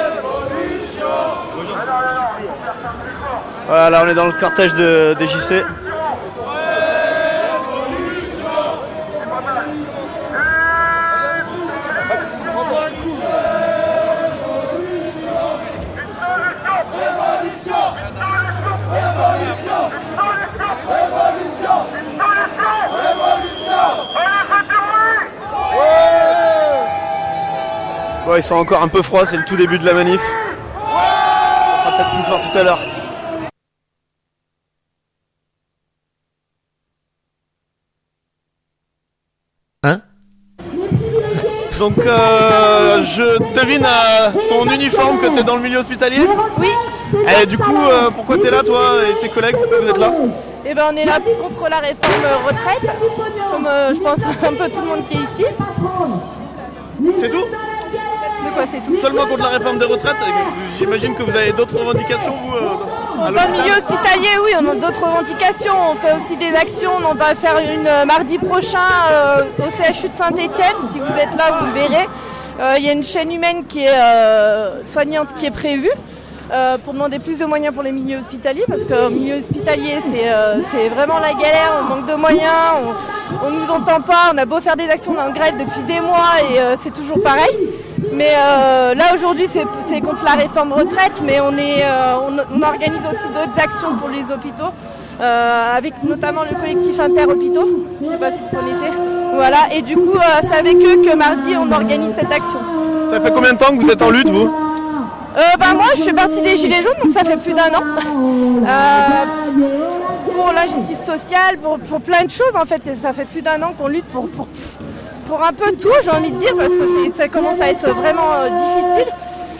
Voilà, là, on est dans le cortège de, des J C. Bon, ils sont encore un peu froids, c'est le tout début de la manif. Ça sera peut-être plus fort tout à l'heure. Hein ? Donc euh, je devine à ton uniforme que t'es dans le milieu hospitalier ? Oui. Et du coup, euh, pourquoi t'es là toi et tes collègues ? Pourquoi vous êtes là ? Eh ben, on est là contre la réforme retraite, comme euh, je pense un peu tout le monde qui est ici. C'est tout ? De quoi c'est tout? Seulement contre la réforme des retraites? J'imagine que vous avez d'autres revendications, vous euh, à Dans le milieu hospitalier, oui, on a d'autres revendications. On fait aussi des actions. On va faire une euh, mardi prochain euh, au C H U de Saint-Étienne. Si vous êtes là, vous le verrez. Euh, Il y a une chaîne humaine qui est euh, soignante qui est prévue. Euh, pour demander plus de moyens pour les milieux hospitaliers, parce qu'au milieu hospitalier c'est euh, c'est vraiment la galère, on manque de moyens, on, on nous entend pas, on a beau faire des actions, on est en grève depuis des mois et euh, c'est toujours pareil. Mais euh, là aujourd'hui c'est, c'est contre la réforme retraite, mais on, est, euh, on, on organise aussi d'autres actions pour les hôpitaux, euh, avec notamment le collectif Interhôpitaux, je ne sais pas si vous connaissez. Voilà, et du coup euh, c'est avec eux que mardi on organise cette action. Ça fait combien de temps que vous êtes en lutte, vous? Euh, bah moi je fais partie des Gilets jaunes, donc ça fait plus d'un an. Euh, pour l'injustice sociale, pour, pour plein de choses en fait, ça fait plus d'un an qu'on lutte pour, pour, pour un peu tout, j'ai envie de dire, parce que c'est, ça commence à être vraiment euh, difficile.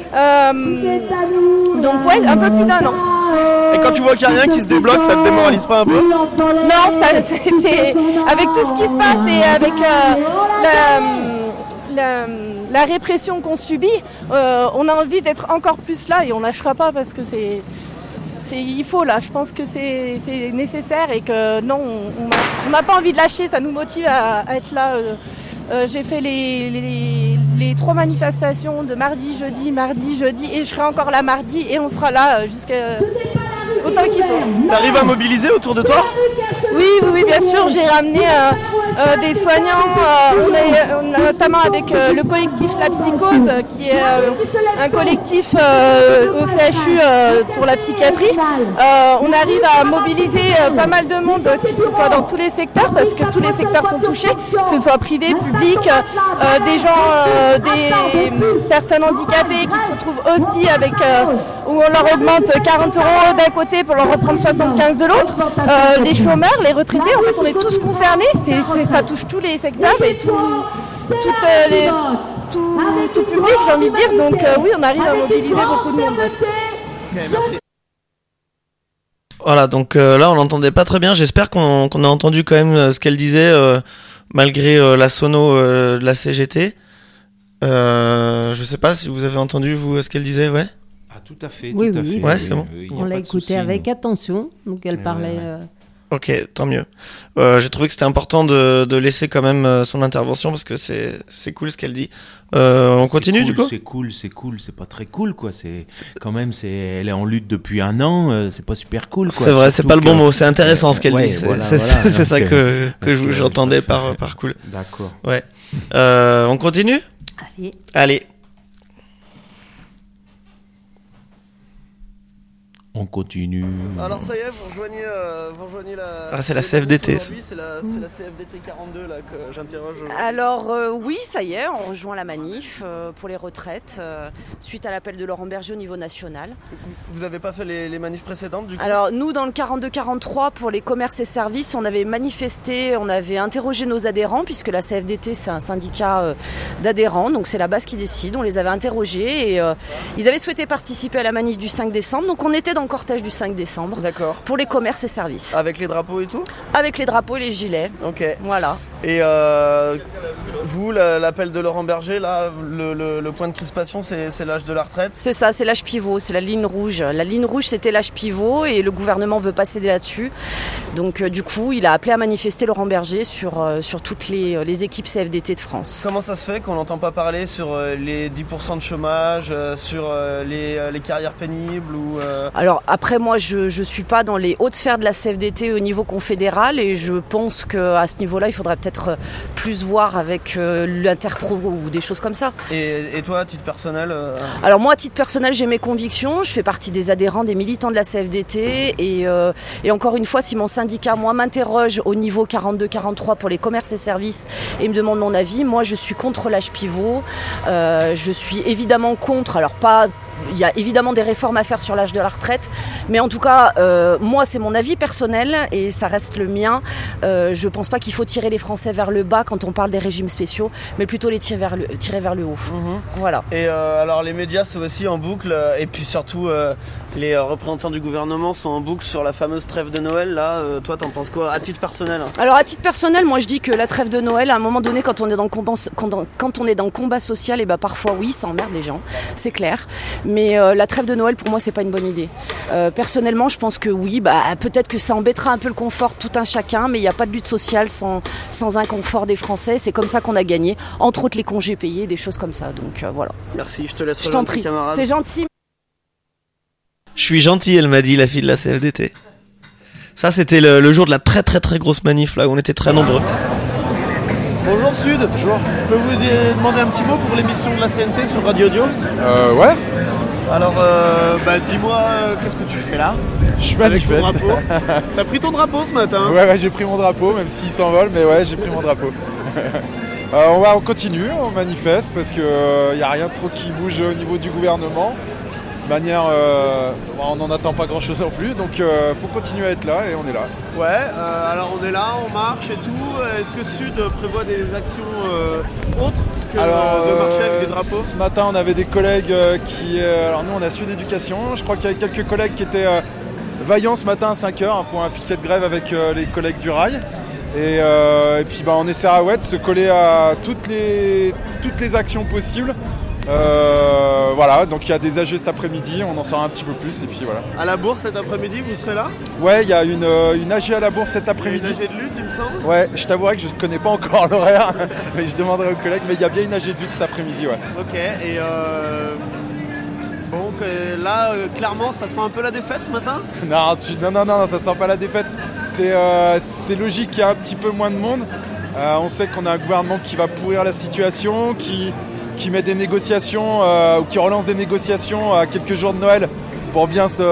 Euh, donc ouais, un peu plus d'un an. Et quand tu vois qu'il n'y a rien qui se débloque, ça te démoralise pas un peu? Non, c'est, c'est, c'est, avec tout ce qui se passe et avec euh, la... la la répression qu'on subit, euh, on a envie d'être encore plus là et on lâchera pas parce que c'est, c'est il faut là. Je pense que c'est, c'est nécessaire et que non, on n'a pas envie de lâcher. Ça nous motive à, à être là. Euh, euh, j'ai fait les, les, les trois manifestations de mardi, jeudi, mardi, jeudi et je serai encore là mardi et on sera là jusqu'à autant qu'il faut. T'arrives à mobiliser autour de toi? Oui, oui, oui, bien sûr. J'ai ramené euh, euh, des soignants, euh, on, est, on a notamment avec euh, le collectif La Psychose, euh, qui est euh, un collectif euh, au C H U euh, pour la psychiatrie. Euh, on arrive à mobiliser euh, pas mal de monde, que ce soit dans tous les secteurs, parce que tous les secteurs sont touchés, que ce soit privé, public, euh, des gens, euh, des personnes handicapées qui se retrouvent aussi avec, euh, où on leur augmente quarante euros d'un côté pour leur reprendre soixante-quinze de l'autre, euh, les chômeurs, les retraités, en fait on est tous concernés, c'est, c'est, ça touche tous les secteurs et tout, tout, euh, les, tout, tout public, j'ai envie de dire, donc euh, oui on arrive à mobiliser beaucoup de monde. Ok, merci. Voilà, donc euh, là on n'entendait pas très bien, j'espère qu'on, qu'on a entendu quand même euh, ce qu'elle disait, euh, malgré euh, la sono euh, de la C G T. Euh, je sais pas si vous avez entendu vous ce qu'elle disait, ouais. Ah tout à fait, oui, tout oui. à fait. Ouais, c'est bon. Oui, on l'a écouté souci, avec non. attention, donc elle ouais, parlait... ouais. Euh... Ok, tant mieux. Euh, j'ai trouvé que c'était important de, de laisser quand même euh, son intervention parce que c'est, c'est cool ce qu'elle dit. Euh, on c'est continue cool, du coup? C'est cool, c'est cool, c'est pas très cool quoi. C'est, c'est... quand même, c'est, elle est en lutte depuis un an, euh, c'est pas super cool quoi. C'est vrai, c'est pas que... le bon mot, c'est intéressant ce qu'elle ouais, dit. C'est, voilà, c'est, voilà, c'est, c'est ça que, que, que j'entendais par, par cool. D'accord. Ouais. Euh, on continue? Allez. Allez. On continue. Alors ça y est, vous rejoignez, euh, vous rejoignez la... Ah, c'est la C F D T. Aujourd'hui, c'est la, c'est la C F D T quarante-deux là, que j'interroge. Alors euh, oui, ça y est, on rejoint la manif euh, pour les retraites, euh, suite à l'appel de Laurent Berger au niveau national. Vous n'avez pas fait les, les manifs précédentes du coup? Alors nous, dans le quarante-deux quarante-trois, pour les commerces et services, on avait manifesté, on avait interrogé nos adhérents, puisque la C F D T, c'est un syndicat euh, d'adhérents, donc c'est la base qui décide. On les avait interrogés et euh, ils avaient souhaité participer à la manif du cinq décembre, donc on était dans le cortège du cinq décembre. D'accord. Pour les commerces et services. Avec les drapeaux et tout? Avec les drapeaux et les gilets. Ok. Voilà. Et euh, vous, la, l'appel de Laurent Berger, là, le, le, le point de crispation, c'est, c'est l'âge de la retraite? C'est ça, c'est l'âge pivot, c'est la ligne rouge. La ligne rouge, c'était l'âge pivot et le gouvernement veut pas céder là-dessus. Donc euh, du coup, il a appelé à manifester Laurent Berger sur, euh, sur toutes les, les équipes C F D T de France. Comment ça se fait qu'on n'entend pas parler sur euh, les dix pour cent de chômage, euh, sur euh, les, euh, les carrières pénibles ou euh... Alors après, moi, je ne suis pas dans les hautes sphères de la C F D T au niveau confédéral et je pense qu'à ce niveau-là, il faudrait peut-être plus voir avec euh, l'Interpro ou des choses comme ça. Et, et toi, à titre personnel euh... Alors moi, à titre personnel, j'ai mes convictions. Je fais partie des adhérents, des militants de la C F D T et, euh, et encore une fois, si mon syndicat, moi, m'interroge au niveau quarante-deux quarante-trois pour les commerces et services et me demande mon avis, moi, je suis contre l'âge pivot. Euh, je suis évidemment contre, alors pas il y a évidemment des réformes à faire sur l'âge de la retraite, mais en tout cas, euh, moi, c'est mon avis personnel et ça reste le mien. Euh, je pense pas qu'il faut tirer les Français vers le bas quand on parle des régimes spéciaux, mais plutôt les tirer vers le, tirer vers le haut. Mmh. Voilà. Et euh, alors les médias sont aussi en boucle, euh, et puis surtout euh, les euh, représentants du gouvernement sont en boucle sur la fameuse trêve de Noël. Là, euh, toi, t'en penses quoi à titre personnel? Alors à titre personnel, moi je dis que la trêve de Noël, à un moment donné, quand on est dans le combat, quand, quand on est dans le combat social, et ben parfois oui, ça emmerde les gens, c'est clair. Mais euh, la trêve de Noël, pour moi, c'est pas une bonne idée. Euh, personnellement, je pense que oui, bah peut-être que ça embêtera un peu le confort de tout un chacun, mais il n'y a pas de lutte sociale sans sans un confort des Français. C'est comme ça qu'on a gagné, entre autres les congés payés, des choses comme ça. Donc euh, voilà. Merci, je te laisse. Je t'en prie. T'es gentil. Je suis gentil, elle m'a dit, la fille de la C F D T. Ça, c'était le, le jour de la très très très grosse manif, là où on était très nombreux. Bonjour Sud. Bonjour. Je peux vous demander un petit mot pour l'émission de la C N T sur Radio Audio? Euh, ouais. Alors, euh, bah, dis-moi, euh, qu'est-ce que tu fais là? Je Avec ton manifeste. drapeau. T'as pris ton drapeau ce matin? Ouais, ouais, j'ai pris mon drapeau, même s'il s'envole, mais ouais, j'ai pris mon drapeau. euh, on, va, on continue, on manifeste, parce qu'il n'y a rien trop qui bouge au niveau du gouvernement. De manière, euh, on n'en attend pas grand-chose non plus, donc il euh, faut continuer à être là, et on est là. Ouais, euh, alors on est là, on marche et tout. Est-ce que Sud prévoit des actions euh, autres que Alors, de marcher avec euh, des drapeaux? Ce matin, on avait des collègues euh, qui... Euh, alors nous, on a Sud Éducation. Je crois qu'il y avait quelques collègues qui étaient euh, vaillants ce matin à cinq heures pour un piquet de grève avec euh, les collègues du rail. Et, euh, et puis bah, on essaiera ouais, de se coller à toutes les, toutes les actions possibles. Euh, voilà, donc il y a des A G cet après-midi, on en saura un petit peu plus et puis voilà. À la bourse cet après-midi, vous serez là? Ouais, il y a une, une A G à la bourse cet après-midi. Une A G de lutte, il me semble? Ouais, je t'avouerai que je ne connais pas encore l'horaire, mais je demanderai aux collègues, mais il y a bien une A G de lutte cet après-midi, ouais. Ok, et euh... bon, que là, euh, clairement, ça sent un peu la défaite ce matin? non, tu... non, non, non, ça sent pas la défaite. C'est, euh, c'est logique qu'il y a un petit peu moins de monde. Euh, on sait qu'on a un gouvernement qui va pourrir la situation, qui... qui met des négociations euh, ou qui relance des négociations à quelques jours de Noël pour bien se,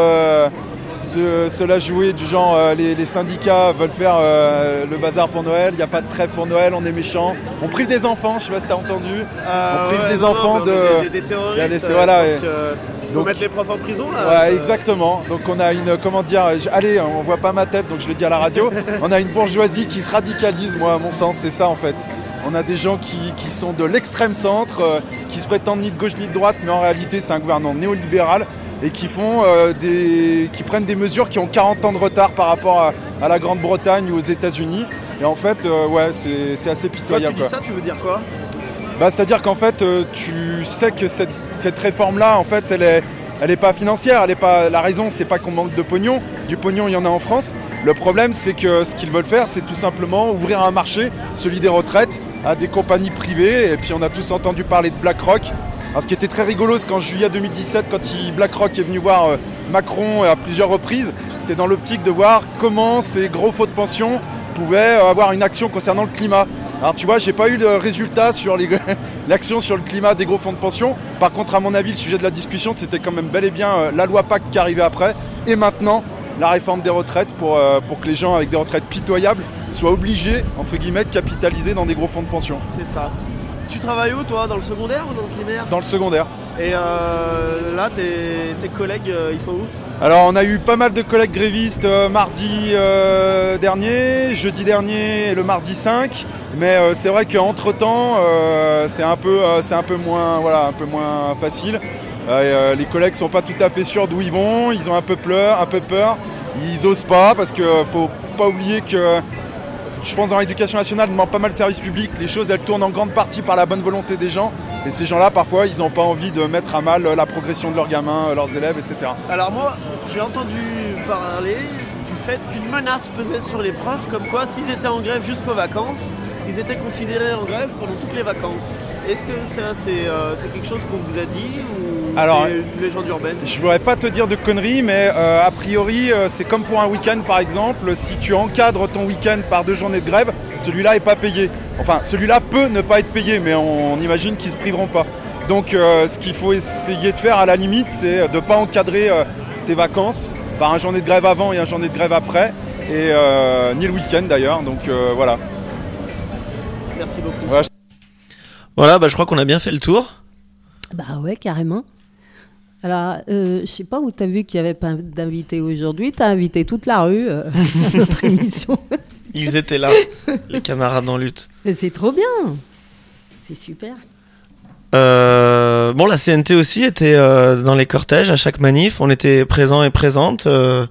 se, se la jouer du genre euh, les, les syndicats veulent faire euh, le bazar pour Noël, il n'y a pas de trêve pour Noël, on est méchants. On prive des enfants, je sais pas si t'as entendu. Euh, on prive ouais, des non, enfants non, de... Des, des terroristes, laisser, euh, voilà, je ouais. pense que faut donc, mettre les profs en prison là. Ouais, ça... exactement. Donc on a une, comment dire, je, allez, on voit pas ma tête, donc je le dis à la radio. On a une bourgeoisie qui se radicalise, moi à mon sens, c'est ça en fait. On a des gens qui, qui sont de l'extrême centre, euh, qui se prétendent ni de gauche ni de droite, mais en réalité c'est un gouvernement néolibéral et qui font euh, des, qui prennent des mesures qui ont quarante ans de retard par rapport à, à la Grande-Bretagne ou aux États-Unis. Et en fait, euh, ouais, c'est, c'est assez pitoyable. Quand tu dis ça, tu veux dire quoi? Bah, c'est-à-dire qu'en fait, euh, tu sais que cette, cette réforme-là, en fait, elle est, elle est pas financière. Elle est pas, la raison, c'est pas qu'on manque de pognon. Du pognon, il y en a en France. Le problème, c'est que ce qu'ils veulent faire, c'est tout simplement ouvrir un marché, celui des retraites, à des compagnies privées. Et puis, on a tous entendu parler de BlackRock. Alors, ce qui était très rigolo, c'est qu'en juillet deux mille dix-sept, quand il, BlackRock est venu voir euh, Macron à plusieurs reprises, c'était dans l'optique de voir comment ces gros fonds de pension pouvaient euh, avoir une action concernant le climat. Alors tu vois, j'ai pas eu le résultat sur les... l'action sur le climat des gros fonds de pension. Par contre, à mon avis, le sujet de la discussion, c'était quand même bel et bien euh, la loi Pacte qui arrivait après. Et maintenant, la réforme des retraites pour, euh, pour que les gens avec des retraites pitoyables soient obligés, entre guillemets, de capitaliser dans des gros fonds de pension. C'est ça. Tu travailles où toi? Dans le secondaire ou dans le primaire? Dans le secondaire. Et euh, là, tes, tes collègues, euh, ils sont où? Alors on a eu pas mal de collègues grévistes euh, mardi euh, dernier, jeudi dernier et le mardi cinq. Mais euh, c'est vrai qu'entre temps, euh, c'est un peu, euh, c'est un peu moins, voilà, un peu moins facile. Euh, les collègues sont pas tout à fait sûrs d'où ils vont, ils ont un peu peur, un peu peur. Ils osent pas parce qu'il faut pas oublier que je pense dans l'éducation nationale, demande pas mal de services publics. Les choses, elles tournent en grande partie par la bonne volonté des gens. Et ces gens-là, parfois, ils n'ont pas envie de mettre à mal la progression de leurs gamins, leurs élèves, et cetera. Alors moi, j'ai entendu parler du fait qu'une menace pesait sur les profs, comme quoi s'ils étaient en grève jusqu'aux vacances, ils étaient considérés en grève pendant toutes les vacances. Est-ce que ça, c'est, euh, c'est quelque chose qu'on vous a dit ou Alors, c'est une légende urbaine? Je voudrais pas te dire de conneries, mais euh, a priori, euh, c'est comme pour un week-end par exemple. Si tu encadres ton week-end par deux journées de grève, celui-là n'est pas payé. Enfin, celui-là peut ne pas être payé, mais on, on imagine qu'ils ne se priveront pas. Donc, euh, ce qu'il faut essayer de faire à la limite, c'est de ne pas encadrer euh, tes vacances par un journée de grève avant et un journée de grève après, et euh, ni le week-end d'ailleurs. Donc euh, voilà. Merci beaucoup. Voilà, voilà bah, je crois qu'on a bien fait le tour. Bah ouais, carrément. Alors, euh, je sais pas où tu as vu qu'il n'y avait pas d'invités aujourd'hui. Tu as invité toute la rue euh, à notre émission. Ils étaient là, les camarades en lutte. Et c'est trop bien. C'est super. Euh, bon, la C N T aussi était euh, dans les cortèges à chaque manif. On était présents et présentes. Euh,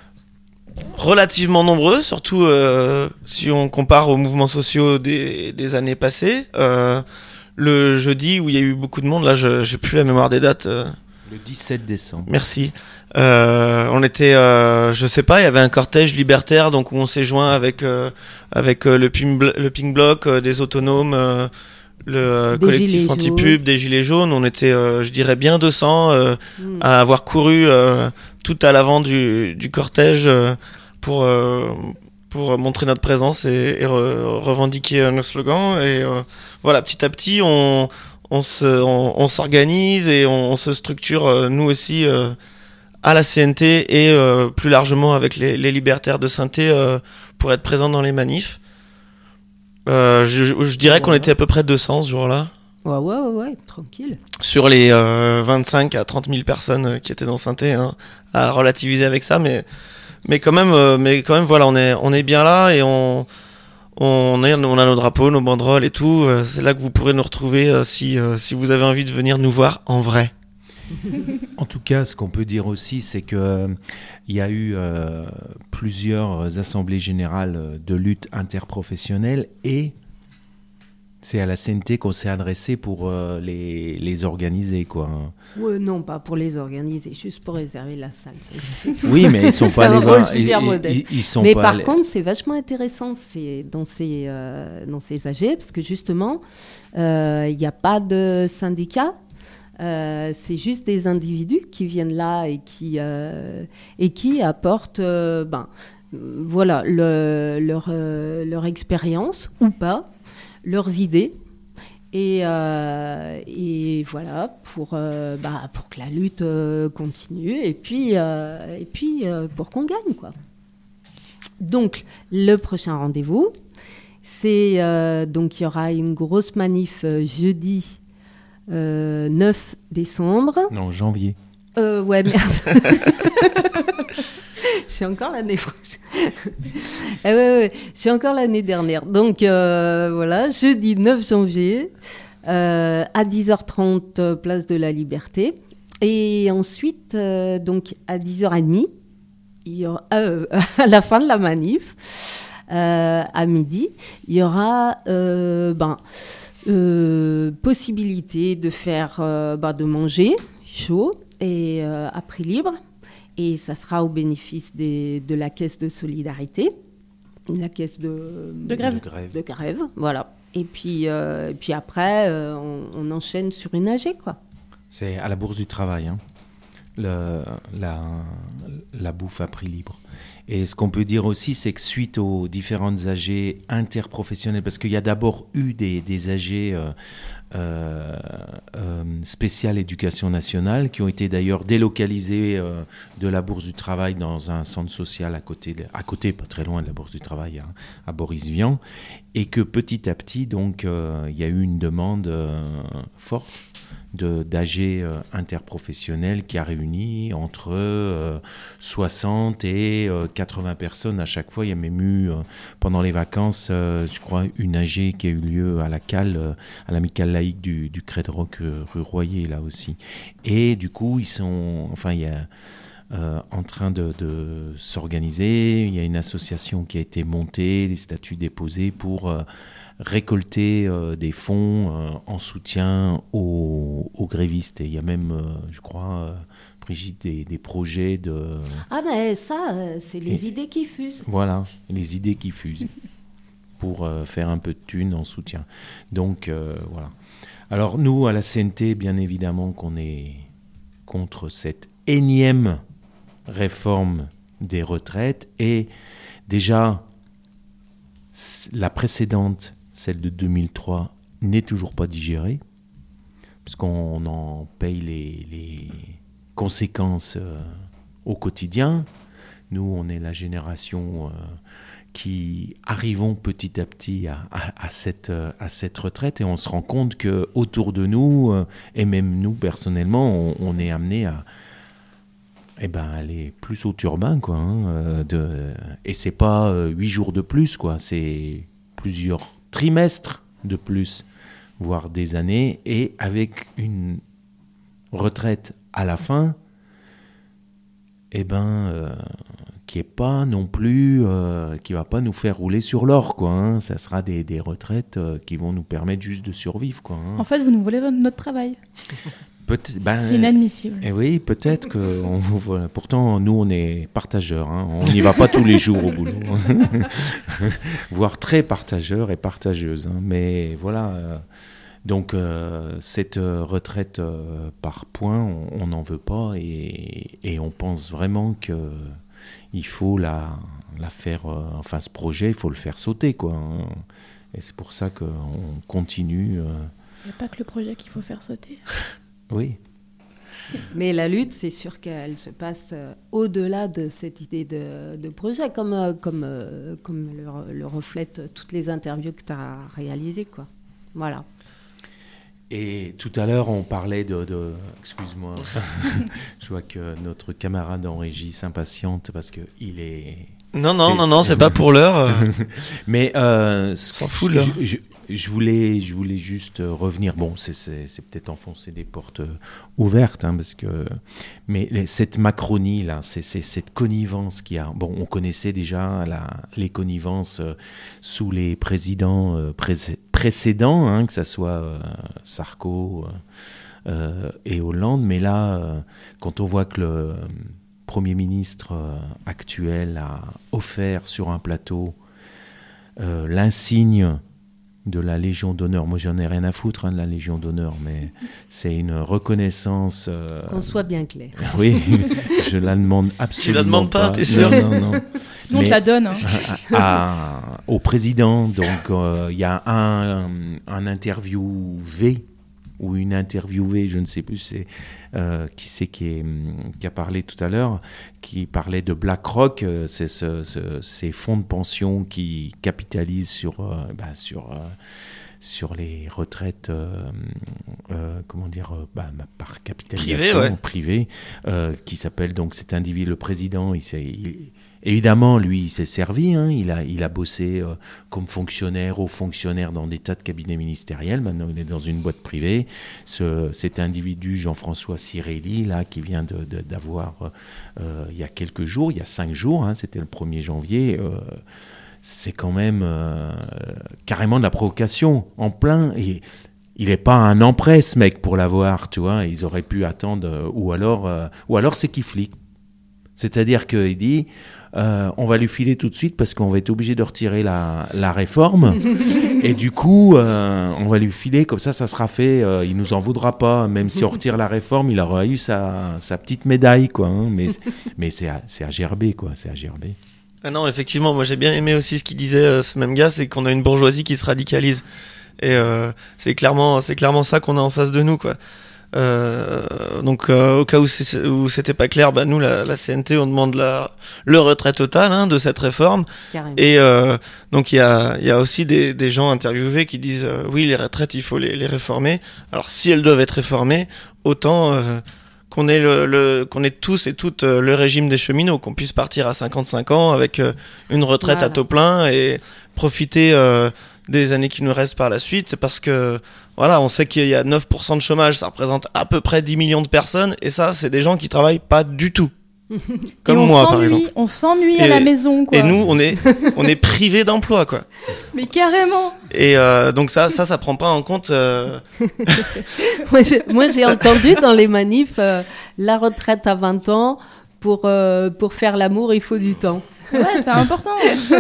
relativement nombreux, surtout euh, si on compare aux mouvements sociaux des, des années passées. Euh, le jeudi où il y a eu beaucoup de monde, là, je j'ai plus la mémoire des dates. Euh, Le dix-sept décembre. Merci. Euh, on était, euh, je sais pas, il y avait un cortège libertaire, donc où on s'est joint avec euh, avec euh, le Pink Blo- le Pink Bloc, euh, des autonomes, euh, le euh, Des collectif Gilets anti-pub, jaunes. des gilets jaunes. On était, euh, je dirais, bien deux cents euh, Mm. à avoir couru euh, tout à l'avant du du cortège euh, pour euh, pour montrer notre présence et, et re- revendiquer euh, nos slogans. Et euh, voilà, petit à petit, on on se on, on s'organise et on, on se structure euh, nous aussi euh, à la C N T et euh, plus largement avec les, les libertaires de Saint-Thé euh, pour être présents dans les manifs. Euh, je, je dirais qu'on était à peu près deux cents ce jour-là. Ouais, ouais, ouais, ouais, tranquille. Sur les euh, vingt-cinq à trente mille personnes euh, qui étaient dans Saint-Thé, hein, à relativiser avec ça, mais mais quand même, euh, mais quand même, voilà, on est on est bien là et on on, est, on a nos drapeaux, nos banderoles et tout. Euh, c'est là que vous pourrez nous retrouver euh, si euh, si vous avez envie de venir nous voir en vrai. En tout cas, ce qu'on peut dire aussi, c'est que euh, il y a eu euh, plusieurs assemblées générales de lutte interprofessionnelle et c'est à la C N T qu'on s'est adressé pour euh, les, les organiser, quoi. Ouais, non, pas pour les organiser, juste pour réserver la salle. C'est tout. Oui, mais ils sont C'est pas un allés rôle voir. super Ils, modeste. ils, ils sont mais pas par allés- contre, c'est vachement intéressant c'est dans ces euh, dans ces A G parce que justement, il euh, n'y a pas de syndicat. Euh, c'est juste des individus qui viennent là et qui euh, et qui apportent, euh, ben, euh, voilà, le, leur euh, leur expérience ou pas, leurs idées. Et, euh, et voilà, pour, euh, bah, pour que la lutte euh, continue et puis, euh, et puis euh, pour qu'on gagne, quoi. Donc, le prochain rendez-vous, c'est euh, donc il y aura une grosse manif euh, jeudi euh, neuf décembre. Non, janvier. Euh, ouais, merde. Je suis encore l'année prochaine. Ah ouais, ouais, je suis encore l'année dernière. Donc euh, voilà, jeudi neuf janvier, euh, à dix heures trente, euh, place de la Liberté. Et ensuite, euh, donc à dix heures trente, il y aura, euh, à la fin de la manif, euh, à midi, il y aura euh, ben, euh, possibilité de faire, euh, ben, de manger chaud et euh, à prix libre. Et ça sera au bénéfice des, de la caisse de solidarité, la caisse de, De grève. De grève. de grève, voilà. Et puis, euh, et puis après, euh, on, on enchaîne sur une A G, quoi. C'est à la Bourse du Travail, hein, le, la, la bouffe à prix libre. Et ce qu'on peut dire aussi, c'est que suite aux différentes A G interprofessionnelles, parce qu'il y a d'abord eu des, des A G euh, euh, euh, spéciales éducation nationale, qui ont été d'ailleurs délocalisées euh, de la Bourse du Travail dans un centre social à côté, de- à côté pas très loin de la Bourse du Travail, hein, à Boris-Vian, et que petit à petit, donc, euh, il y a eu une demande euh, forte de d'A G euh, interprofessionnels qui a réuni entre euh, soixante et euh, quatre-vingts personnes à chaque fois. Il y a même eu, euh, pendant les vacances, euh, je crois, une A G qui a eu lieu à la Cale, euh, à l'amicale laïque du, du Crède-Roc euh, rue Royer, là aussi. Et du coup, ils sont... Enfin, il y a... Euh, en train de, de s'organiser. Il y a une association qui a été montée, des statuts déposés pour euh, récolter euh, des fonds euh, en soutien aux, aux grévistes. Et il y a même, euh, je crois, euh, Brigitte, des, des projets de... Ah, mais ça, euh, c'est les Et- idées qui fusent. Voilà, les idées qui fusent pour euh, faire un peu de thunes en soutien. Donc, euh, voilà. Alors, nous, à la C N T, bien évidemment qu'on est contre cette énième réforme des retraites. Et déjà, c- la précédente, celle de deux mille trois, n'est toujours pas digérée, puisqu'on en paye les, les conséquences euh, au quotidien. Nous, on est la génération euh, qui arrivons petit à petit à, à, à, cette, à cette retraite et on se rend compte qu'autour de nous, euh, et même nous personnellement, on, on est amené à eh ben, aller plus au turbin, quoi. Hein, euh, de, et c'est pas euh, huit jours de plus, quoi, c'est plusieurs trimestres de plus, voire des années, et avec une retraite à la fin, eh ben, euh, qui est pas non plus, euh, qui va pas nous faire rouler sur l'or, quoi. Hein. Ça sera des, des retraites euh, qui vont nous permettre juste de survivre, quoi. Hein. En fait, vous nous volez notre travail. Ben, c'est inadmissible. Et oui, peut-être que. On, voilà. Pourtant, nous, on est partageurs. Hein. On n'y va pas tous les jours au boulot. Voire très partageurs et partageuses. Hein. Mais voilà. Euh, donc, euh, cette euh, retraite euh, par points, on n'en veut pas. Et, et on pense vraiment que. Il faut la, la faire, euh, enfin ce projet, il faut le faire sauter, quoi. Et c'est pour ça qu'on continue. Euh... Il n'y a pas que le projet qu'il faut faire sauter. Oui. Mais la lutte, c'est sûr qu'elle se passe euh, au-delà de cette idée de, de projet, comme, euh, comme, euh, comme le, le reflètent toutes les interviews que tu as réalisées, quoi. Voilà. Et tout à l'heure, on parlait de... de... Excuse-moi, je vois que notre camarade en régie s'impatiente parce qu'il est... Non, non, c'est, non, non, c'est pas pour l'heure. Mais... Euh, s'en fout, là. Je, je, je, voulais, je voulais juste revenir... Bon, c'est, c'est, c'est peut-être enfoncer des portes ouvertes, hein, parce que... Mais les, cette Macronie, là, c'est, c'est cette connivence qu'il y a... Bon, on connaissait déjà la, les connivences euh, sous les présidents euh, pré- précédents, hein, que ça soit euh, Sarko euh, et Hollande, mais là, euh, quand on voit que le... Premier ministre euh, actuel a offert sur un plateau euh, l'insigne de la Légion d'honneur. Moi, j'en ai rien à foutre hein, de la Légion d'honneur, mais c'est une reconnaissance... Euh, Qu'on soit bien clair. Oui, je la demande absolument pas. Tu la demandes pas, pas. t'es sûr? Non, non, non. Nous, on te la donne. Hein. À, à, au président, donc il euh, y a un, un interviewé ou une interviewée, je ne sais plus, c'est euh, qui c'est qui, est, qui a parlé tout à l'heure, qui parlait de BlackRock, euh, c'est ce, ce, ces fonds de pension qui capitalisent sur, euh, bah, sur, euh, sur les retraites, euh, euh, comment dire, euh, bah, par capitalisation privée, ouais. privée euh, qui s'appelle donc cet individu, le président, il s'est... Il, Évidemment, lui, il s'est servi, hein, il, a, il a bossé euh, comme fonctionnaire, haut fonctionnaire dans des tas de cabinets ministériels. Maintenant, il est dans une boîte privée. Ce, cet individu, Jean-François Cirelli, là, qui vient de, de, d'avoir, euh, il y a quelques jours, il y a cinq jours, hein, c'était le premier janvier, euh, c'est quand même euh, carrément de la provocation en plein. Et il n'est pas un emprunt, ce mec, pour l'avoir, tu vois. Ils auraient pu attendre, ou alors, euh, ou alors c'est qu'il flique. C'est-à-dire qu'il dit... Euh, on va lui filer tout de suite parce qu'on va être obligé de retirer la, la réforme et du coup euh, on va lui filer comme ça ça sera fait, euh, il nous en voudra pas, même si on retire la réforme il aura eu sa, sa petite médaille quoi, hein, mais, mais c'est, à, c'est à gerber quoi, c'est à gerber. Ah non, effectivement, moi j'ai bien aimé aussi ce qu'il disait euh, ce même gars, c'est qu'on a une bourgeoisie qui se radicalise et euh, c'est clairement c'est clairement ça qu'on a en face de nous quoi. Euh, donc euh, au cas où, c'est, où c'était pas clair, bah nous la, la C N T on demande la, le retrait total hein, de cette réforme. Carrément. Et euh, donc il y a, il y a aussi des, des gens interviewés qui disent euh, oui les retraites il faut les, les réformer. Alors si elles doivent être réformées, autant euh, qu'on ait le, le qu'on ait tous et toutes euh, le régime des cheminots, qu'on puisse partir à cinquante-cinq ans avec euh, une retraite voilà. à taux plein et profiter euh, des années qui nous restent par la suite, parce que voilà, on sait qu'il y a neuf pour cent de chômage, ça représente à peu près dix millions de personnes, et ça, c'est des gens qui travaillent pas du tout. Comme moi, par exemple. On s'ennuie et, à la maison, quoi. Et nous, on est, on est privés d'emploi, quoi. Mais carrément. Et euh, donc ça, ça, ça prend pas en compte. Euh... moi, j'ai, moi, j'ai entendu dans les manifs euh, la retraite à vingt ans pour euh, pour faire l'amour, il faut du temps. Ouais, c'est important.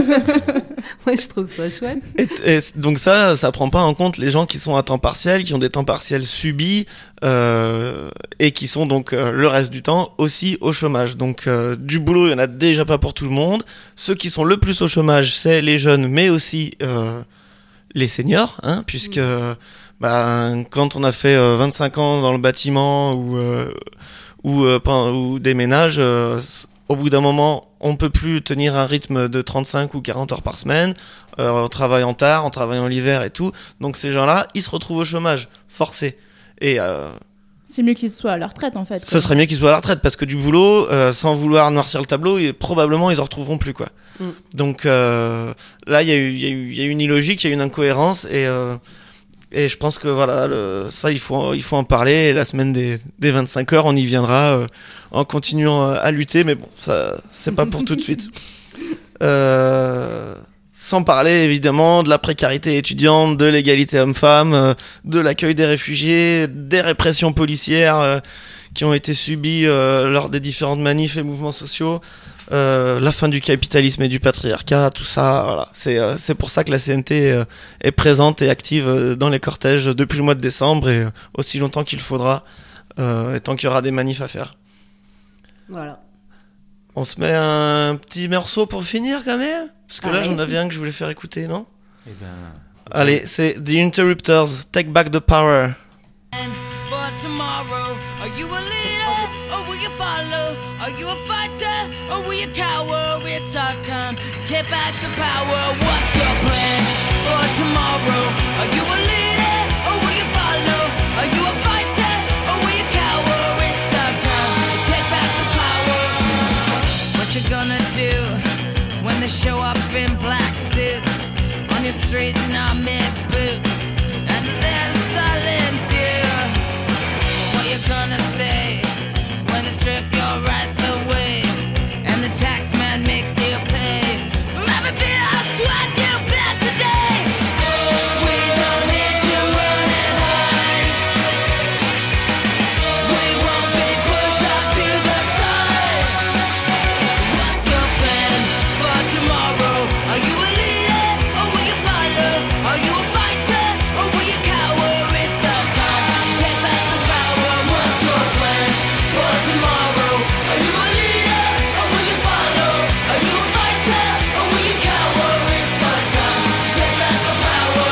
Moi, je trouve ça chouette. Et, et donc ça, ça prend pas en compte les gens qui sont à temps partiel, qui ont des temps partiels subis euh, et qui sont donc euh, le reste du temps aussi au chômage. Donc euh, du boulot, il y en a déjà pas pour tout le monde. Ceux qui sont le plus au chômage, c'est les jeunes, mais aussi euh, les seniors, hein, puisque mmh. bah, quand on a fait euh, vingt-cinq ans dans le bâtiment ou euh, ou, euh, ou des ménages. Euh, au bout d'un moment, on peut plus tenir un rythme de trente-cinq ou quarante heures par semaine, euh, en travaillant tard, en travaillant l'hiver et tout. Donc ces gens-là, ils se retrouvent au chômage, forcés. Et euh, c'est mieux qu'ils soient à la retraite, en fait. ce quoi. serait mieux qu'ils soient à la retraite, parce que du boulot, euh, sans vouloir noircir le tableau, et probablement ils en retrouveront plus, quoi. Mm. Donc euh, là, il y a eu, il y a eu, il y a eu une illogique, il y a eu une incohérence, et euh, et je pense que voilà, le, ça il faut, il faut en parler. Et la semaine des, des vingt-cinq heures, on y viendra euh, en continuant à lutter, mais bon, ça c'est pas pour tout de suite. Euh, sans parler évidemment de la précarité étudiante, de l'égalité homme-femme, euh, de l'accueil des réfugiés, des répressions policières euh, qui ont été subies euh, lors des différentes manifs et mouvements sociaux. Euh, la fin du capitalisme et du patriarcat, tout ça, voilà. C'est euh, c'est pour ça que la C N T euh, est présente et active euh, dans les cortèges depuis le mois de décembre et euh, aussi longtemps qu'il faudra, euh, et tant qu'il y aura des manifs à faire. Voilà. On se met un petit morceau pour finir quand même, parce que Ah là ouais. j'en avais un que je voulais faire écouter, non? Eh ben, Allez, c'est The Interrupters, Take Back the Power. For tomorrow, are you a leader or will you follow? Are you a fighter or will you cower? It's our time to take back the power. What's your plan for tomorrow? Are you a leader or will you follow? Are you a fighter or will you cower? It's our time to take back the power. What you gonna do when they show up in black suits on your street in army boots and then silence you? What you gonna say when they strip your rights away and the tax man makes you pay for every bit of sweat you bled today? We don't need to run and hide. We won't be pushed off to the side. What's your plan for tomorrow? Are you a leader or will you follow? Are you a fighter or will you cower? It's our time to take back the power. What's your plan for tomorrow? Are you a leader or will you follow? Are you a fighter or will you cower? It's our time to take back the power.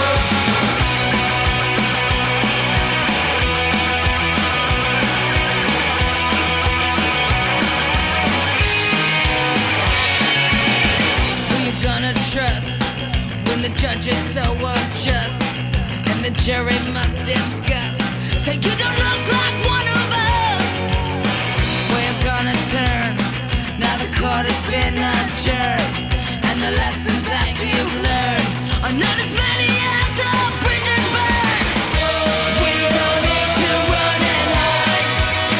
Who you gonna trust when the judge is so unjust and the jury must discuss? Say you don't look like one of us. Where you gonna turn? Now the court has been adjourned and the lessons that you've learned are not as many as the bridges burn. We don't need to run and hide.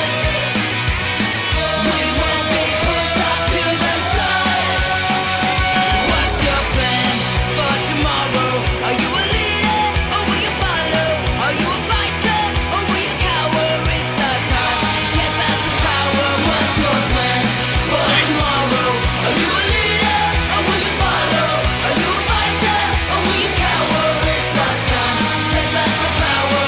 We won't be pushed off to the side. What's your plan for tomorrow? Are you a leader or will you follow? Are you a fighter or will you cower? It's our time to take back the power. What's your plan for tomorrow? Are you a leader or will you follow? Are you a fighter or will you cower? It's our time to take back the power.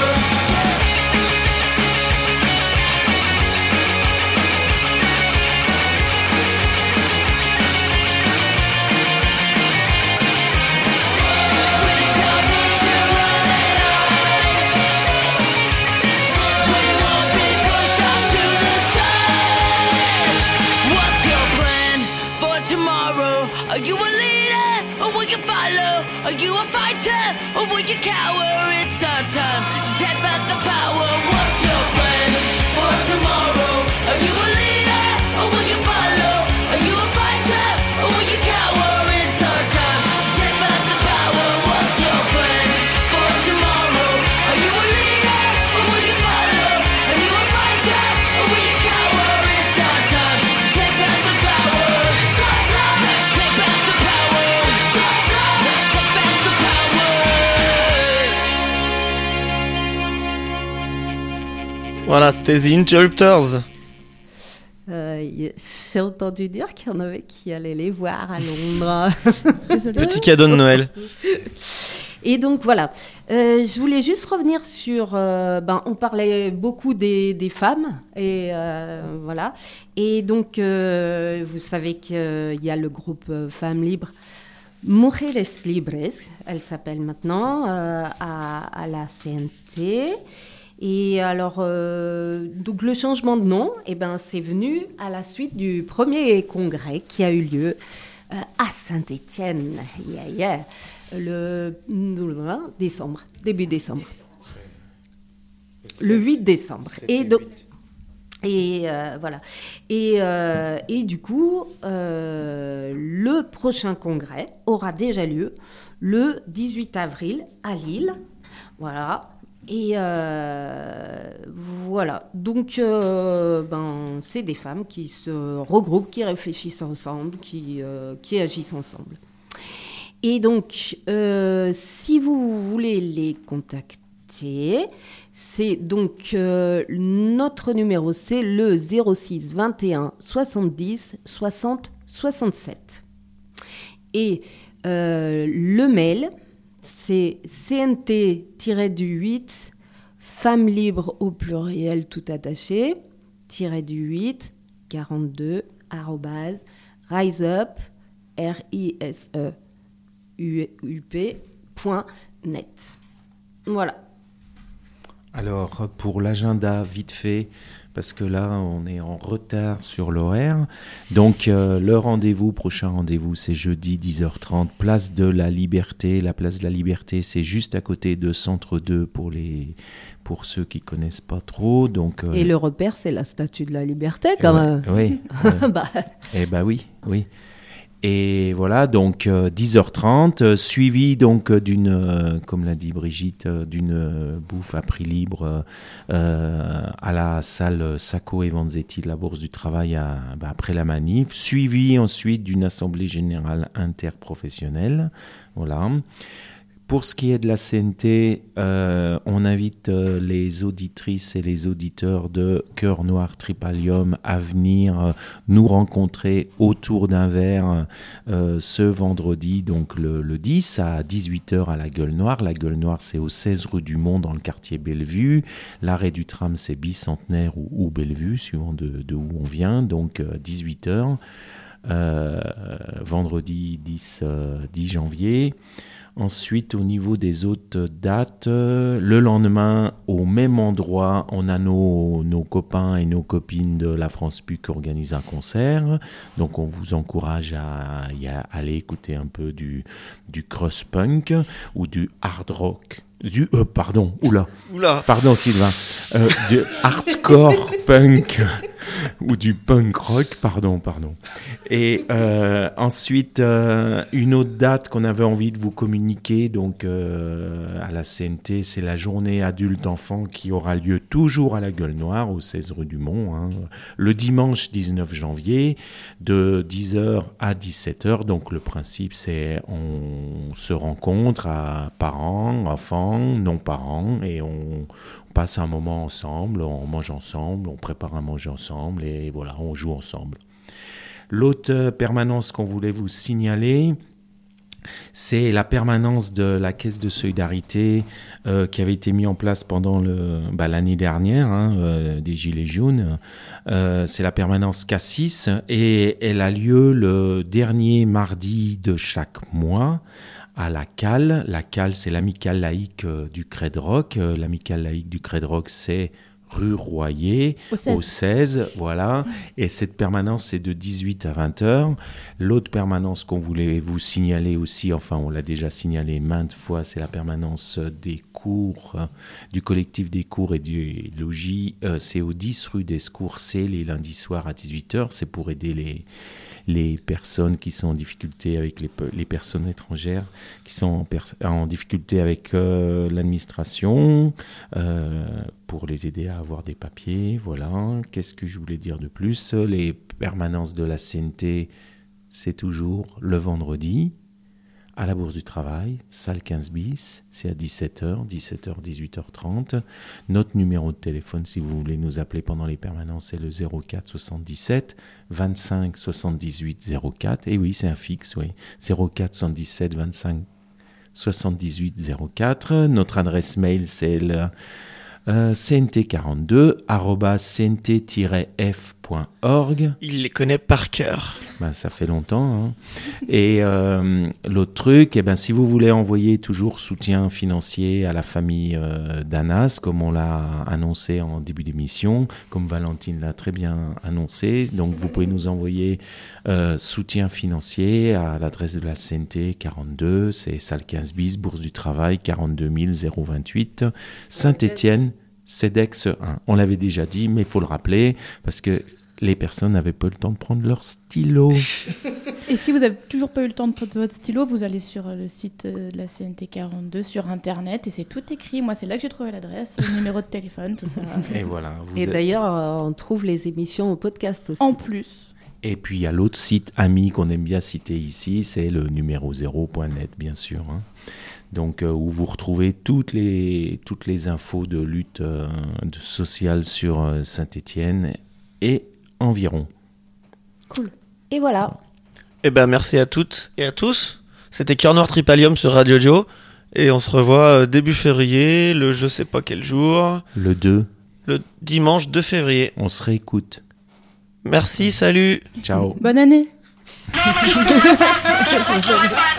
What's your plan for tomorrow? Are you a leader or will you follow? Are you a fighter or will you cower? It's our time to take back the power. What's your plan for tomorrow? Are you a leader or will you follow? Are you a fighter or will you cower? It's our time to take back the power. What's your plan for tomorrow? Are you a leader or will you follow? Are you a fighter or will you cower? It's our time to take back the power. Let's take back the power. Let's take back the power. Voilà, c'était The Interrupters. Euh, y- J'ai entendu dire qu'il y en avait qui allaient les voir à Londres. Petit cadeau de Noël. Et donc voilà, Euh, je voulais juste revenir sur, euh, ben, on parlait beaucoup des, des femmes, et euh, voilà. Et donc, euh, vous savez qu'il y a le groupe euh, Femmes Libres, Mujeres Libres, elle s'appelle maintenant, euh, à, à la C N T. Et alors, euh, donc le changement de nom, eh ben, c'est venu à la suite du premier congrès qui a eu lieu euh, à Saint-Étienne, yeah, yeah, le, le décembre, début décembre. Le huit décembre. Et donc, et euh, voilà. Et, euh, et du coup, euh, le prochain congrès aura déjà lieu le dix-huit avril à Lille. Voilà. Et euh, voilà. Donc, euh, ben, c'est des femmes qui se regroupent, qui réfléchissent ensemble, qui, euh, qui agissent ensemble. Et donc, euh, si vous voulez les contacter, c'est donc euh, notre numéro, c'est le zéro six vingt et un soixante-dix soixante soixante-sept. Et euh, le mail, c'est C N T huit, femmes libres au pluriel tout attaché, tiré du huit, quarante-deux, arrobase, riseup, R I S E U P, point net. Voilà. Alors, pour l'agenda, vite fait, parce que là, on est en retard sur l'horaire. Donc, euh, le rendez-vous, prochain rendez-vous, c'est jeudi dix heures trente, place de la Liberté. La place de la Liberté, c'est juste à côté de Centre deux pour, les, pour ceux qui ne connaissent pas trop. Donc, euh, et le repère, c'est la Statue de la Liberté, quand ouais, même. Oui. Ouais. bah. Eh bien, oui, oui. Et voilà, donc euh, dix heures trente, euh, suivi donc d'une, euh, comme l'a dit Brigitte, euh, d'une euh, bouffe à prix libre euh, à la salle Sacco et Vanzetti de la Bourse du Travail à, bah, après la manif, suivi ensuite d'une assemblée générale interprofessionnelle. Voilà. Pour ce qui est de la C N T, euh, on invite euh, les auditrices et les auditeurs de Cœur Noir Tripalium à venir euh, nous rencontrer autour d'un verre euh, ce vendredi, donc le, le dix à dix-huit heures à la Gueule Noire. La Gueule Noire, c'est au seize rue du Mont dans le quartier Bellevue. L'arrêt du tram, c'est Bicentenaire ou, ou Bellevue, suivant de, de où on vient, donc euh, dix-huit heures, euh, vendredi dix janvier. Ensuite, au niveau des autres dates, le lendemain, au même endroit, on a nos, nos copains et nos copines de la France P U C qui organisent un concert. Donc, on vous encourage à, à aller écouter un peu du, du cross punk ou du hard rock. Du, euh, pardon, oula, oula. Pardon Sylvain, euh, du hardcore punk ou du punk rock, pardon, pardon. Et euh, ensuite, euh, une autre date qu'on avait envie de vous communiquer, donc euh, à la C N T, c'est la journée adulte-enfant qui aura lieu toujours à la Gueule Noire, au seize rue du Mont, hein, le dimanche dix-neuf janvier, de dix heures à dix-sept heures. Donc le principe, c'est on se rencontre à parents, enfants, non-parents, et on passe un moment ensemble, on mange ensemble, on prépare à manger ensemble, et voilà, on joue ensemble. L'autre permanence qu'on voulait vous signaler, c'est la permanence de la Caisse de solidarité euh, qui avait été mise en place pendant le, bah, l'année dernière, hein, euh, des Gilets jaunes. Euh, c'est la permanence K six et elle a lieu le dernier mardi de chaque mois à la C A L. La C A L, c'est l'amicale laïque euh, du Crèdroc. Euh, l'amicale laïque du Crèdroc, c'est rue Royer, au seize. Au seize, voilà. Et cette permanence, c'est de dix-huit à vingt heures. L'autre permanence qu'on voulait vous signaler aussi, enfin, on l'a déjà signalé maintes fois, c'est la permanence des cours, euh, du collectif des cours et du logis. Euh, c'est au dix rue des Scourcés, les lundis soirs à dix-huit heures. C'est pour aider les... les personnes qui sont en difficulté avec les, les personnes étrangères qui sont en, pers- en difficulté avec euh, l'administration euh, pour les aider à avoir des papiers. Voilà. Qu'est-ce que je voulais dire de plus ? Les permanences de la C N T, c'est toujours le vendredi à la Bourse du Travail, salle quinze bis, c'est à dix-sept heures, dix-sept heures, dix-huit heures trente. Notre numéro de téléphone, si vous voulez nous appeler pendant les permanences, c'est le zéro quatre soixante-dix-sept vingt-cinq soixante-dix-huit zéro quatre. Et oui, c'est un fixe, oui. zéro quatre soixante-dix-sept vingt-cinq soixante-dix-huit zéro quatre. Notre adresse mail, c'est le euh, c n t quarante-deux arobase c n t tiret f point org. Il les connaît par cœur. Ben, ça fait longtemps. Hein. Et euh, l'autre truc, eh ben, si vous voulez envoyer toujours soutien financier à la famille euh, d'Anas, comme on l'a annoncé en début d'émission, comme Valentine l'a très bien annoncé, donc vous pouvez nous envoyer euh, soutien financier à l'adresse de la C N T quarante-deux, c'est salle quinze bis, Bourse du Travail, quarante-deux mille vingt-huit, Saint-Étienne, CEDEX un. On l'avait déjà dit, mais il faut le rappeler, parce que les personnes n'avaient pas eu le temps de prendre leur stylo. Et si vous n'avez toujours pas eu le temps de prendre votre stylo, vous allez sur le site de la C N T quarante-deux sur Internet et c'est tout écrit. Moi, c'est là que j'ai trouvé l'adresse, le numéro de téléphone, tout ça. Et voilà. Vous et êtes... d'ailleurs, on trouve les émissions au podcast aussi. En plus. Et puis, il y a l'autre site ami qu'on aime bien citer ici, c'est le numéro zéro point net, bien sûr. Hein. Donc, euh, où vous retrouvez toutes les, toutes les infos de lutte euh, de sociale sur euh, Saint-Étienne et environ. Cool. Et voilà. Eh ben merci à toutes et à tous. C'était Cœur Noir Tripalium sur Radio Joe. Et on se revoit début février, le je sais pas quel jour. Le deux. Le dimanche deux février. On se réécoute. Merci, salut. Ciao. Bonne année.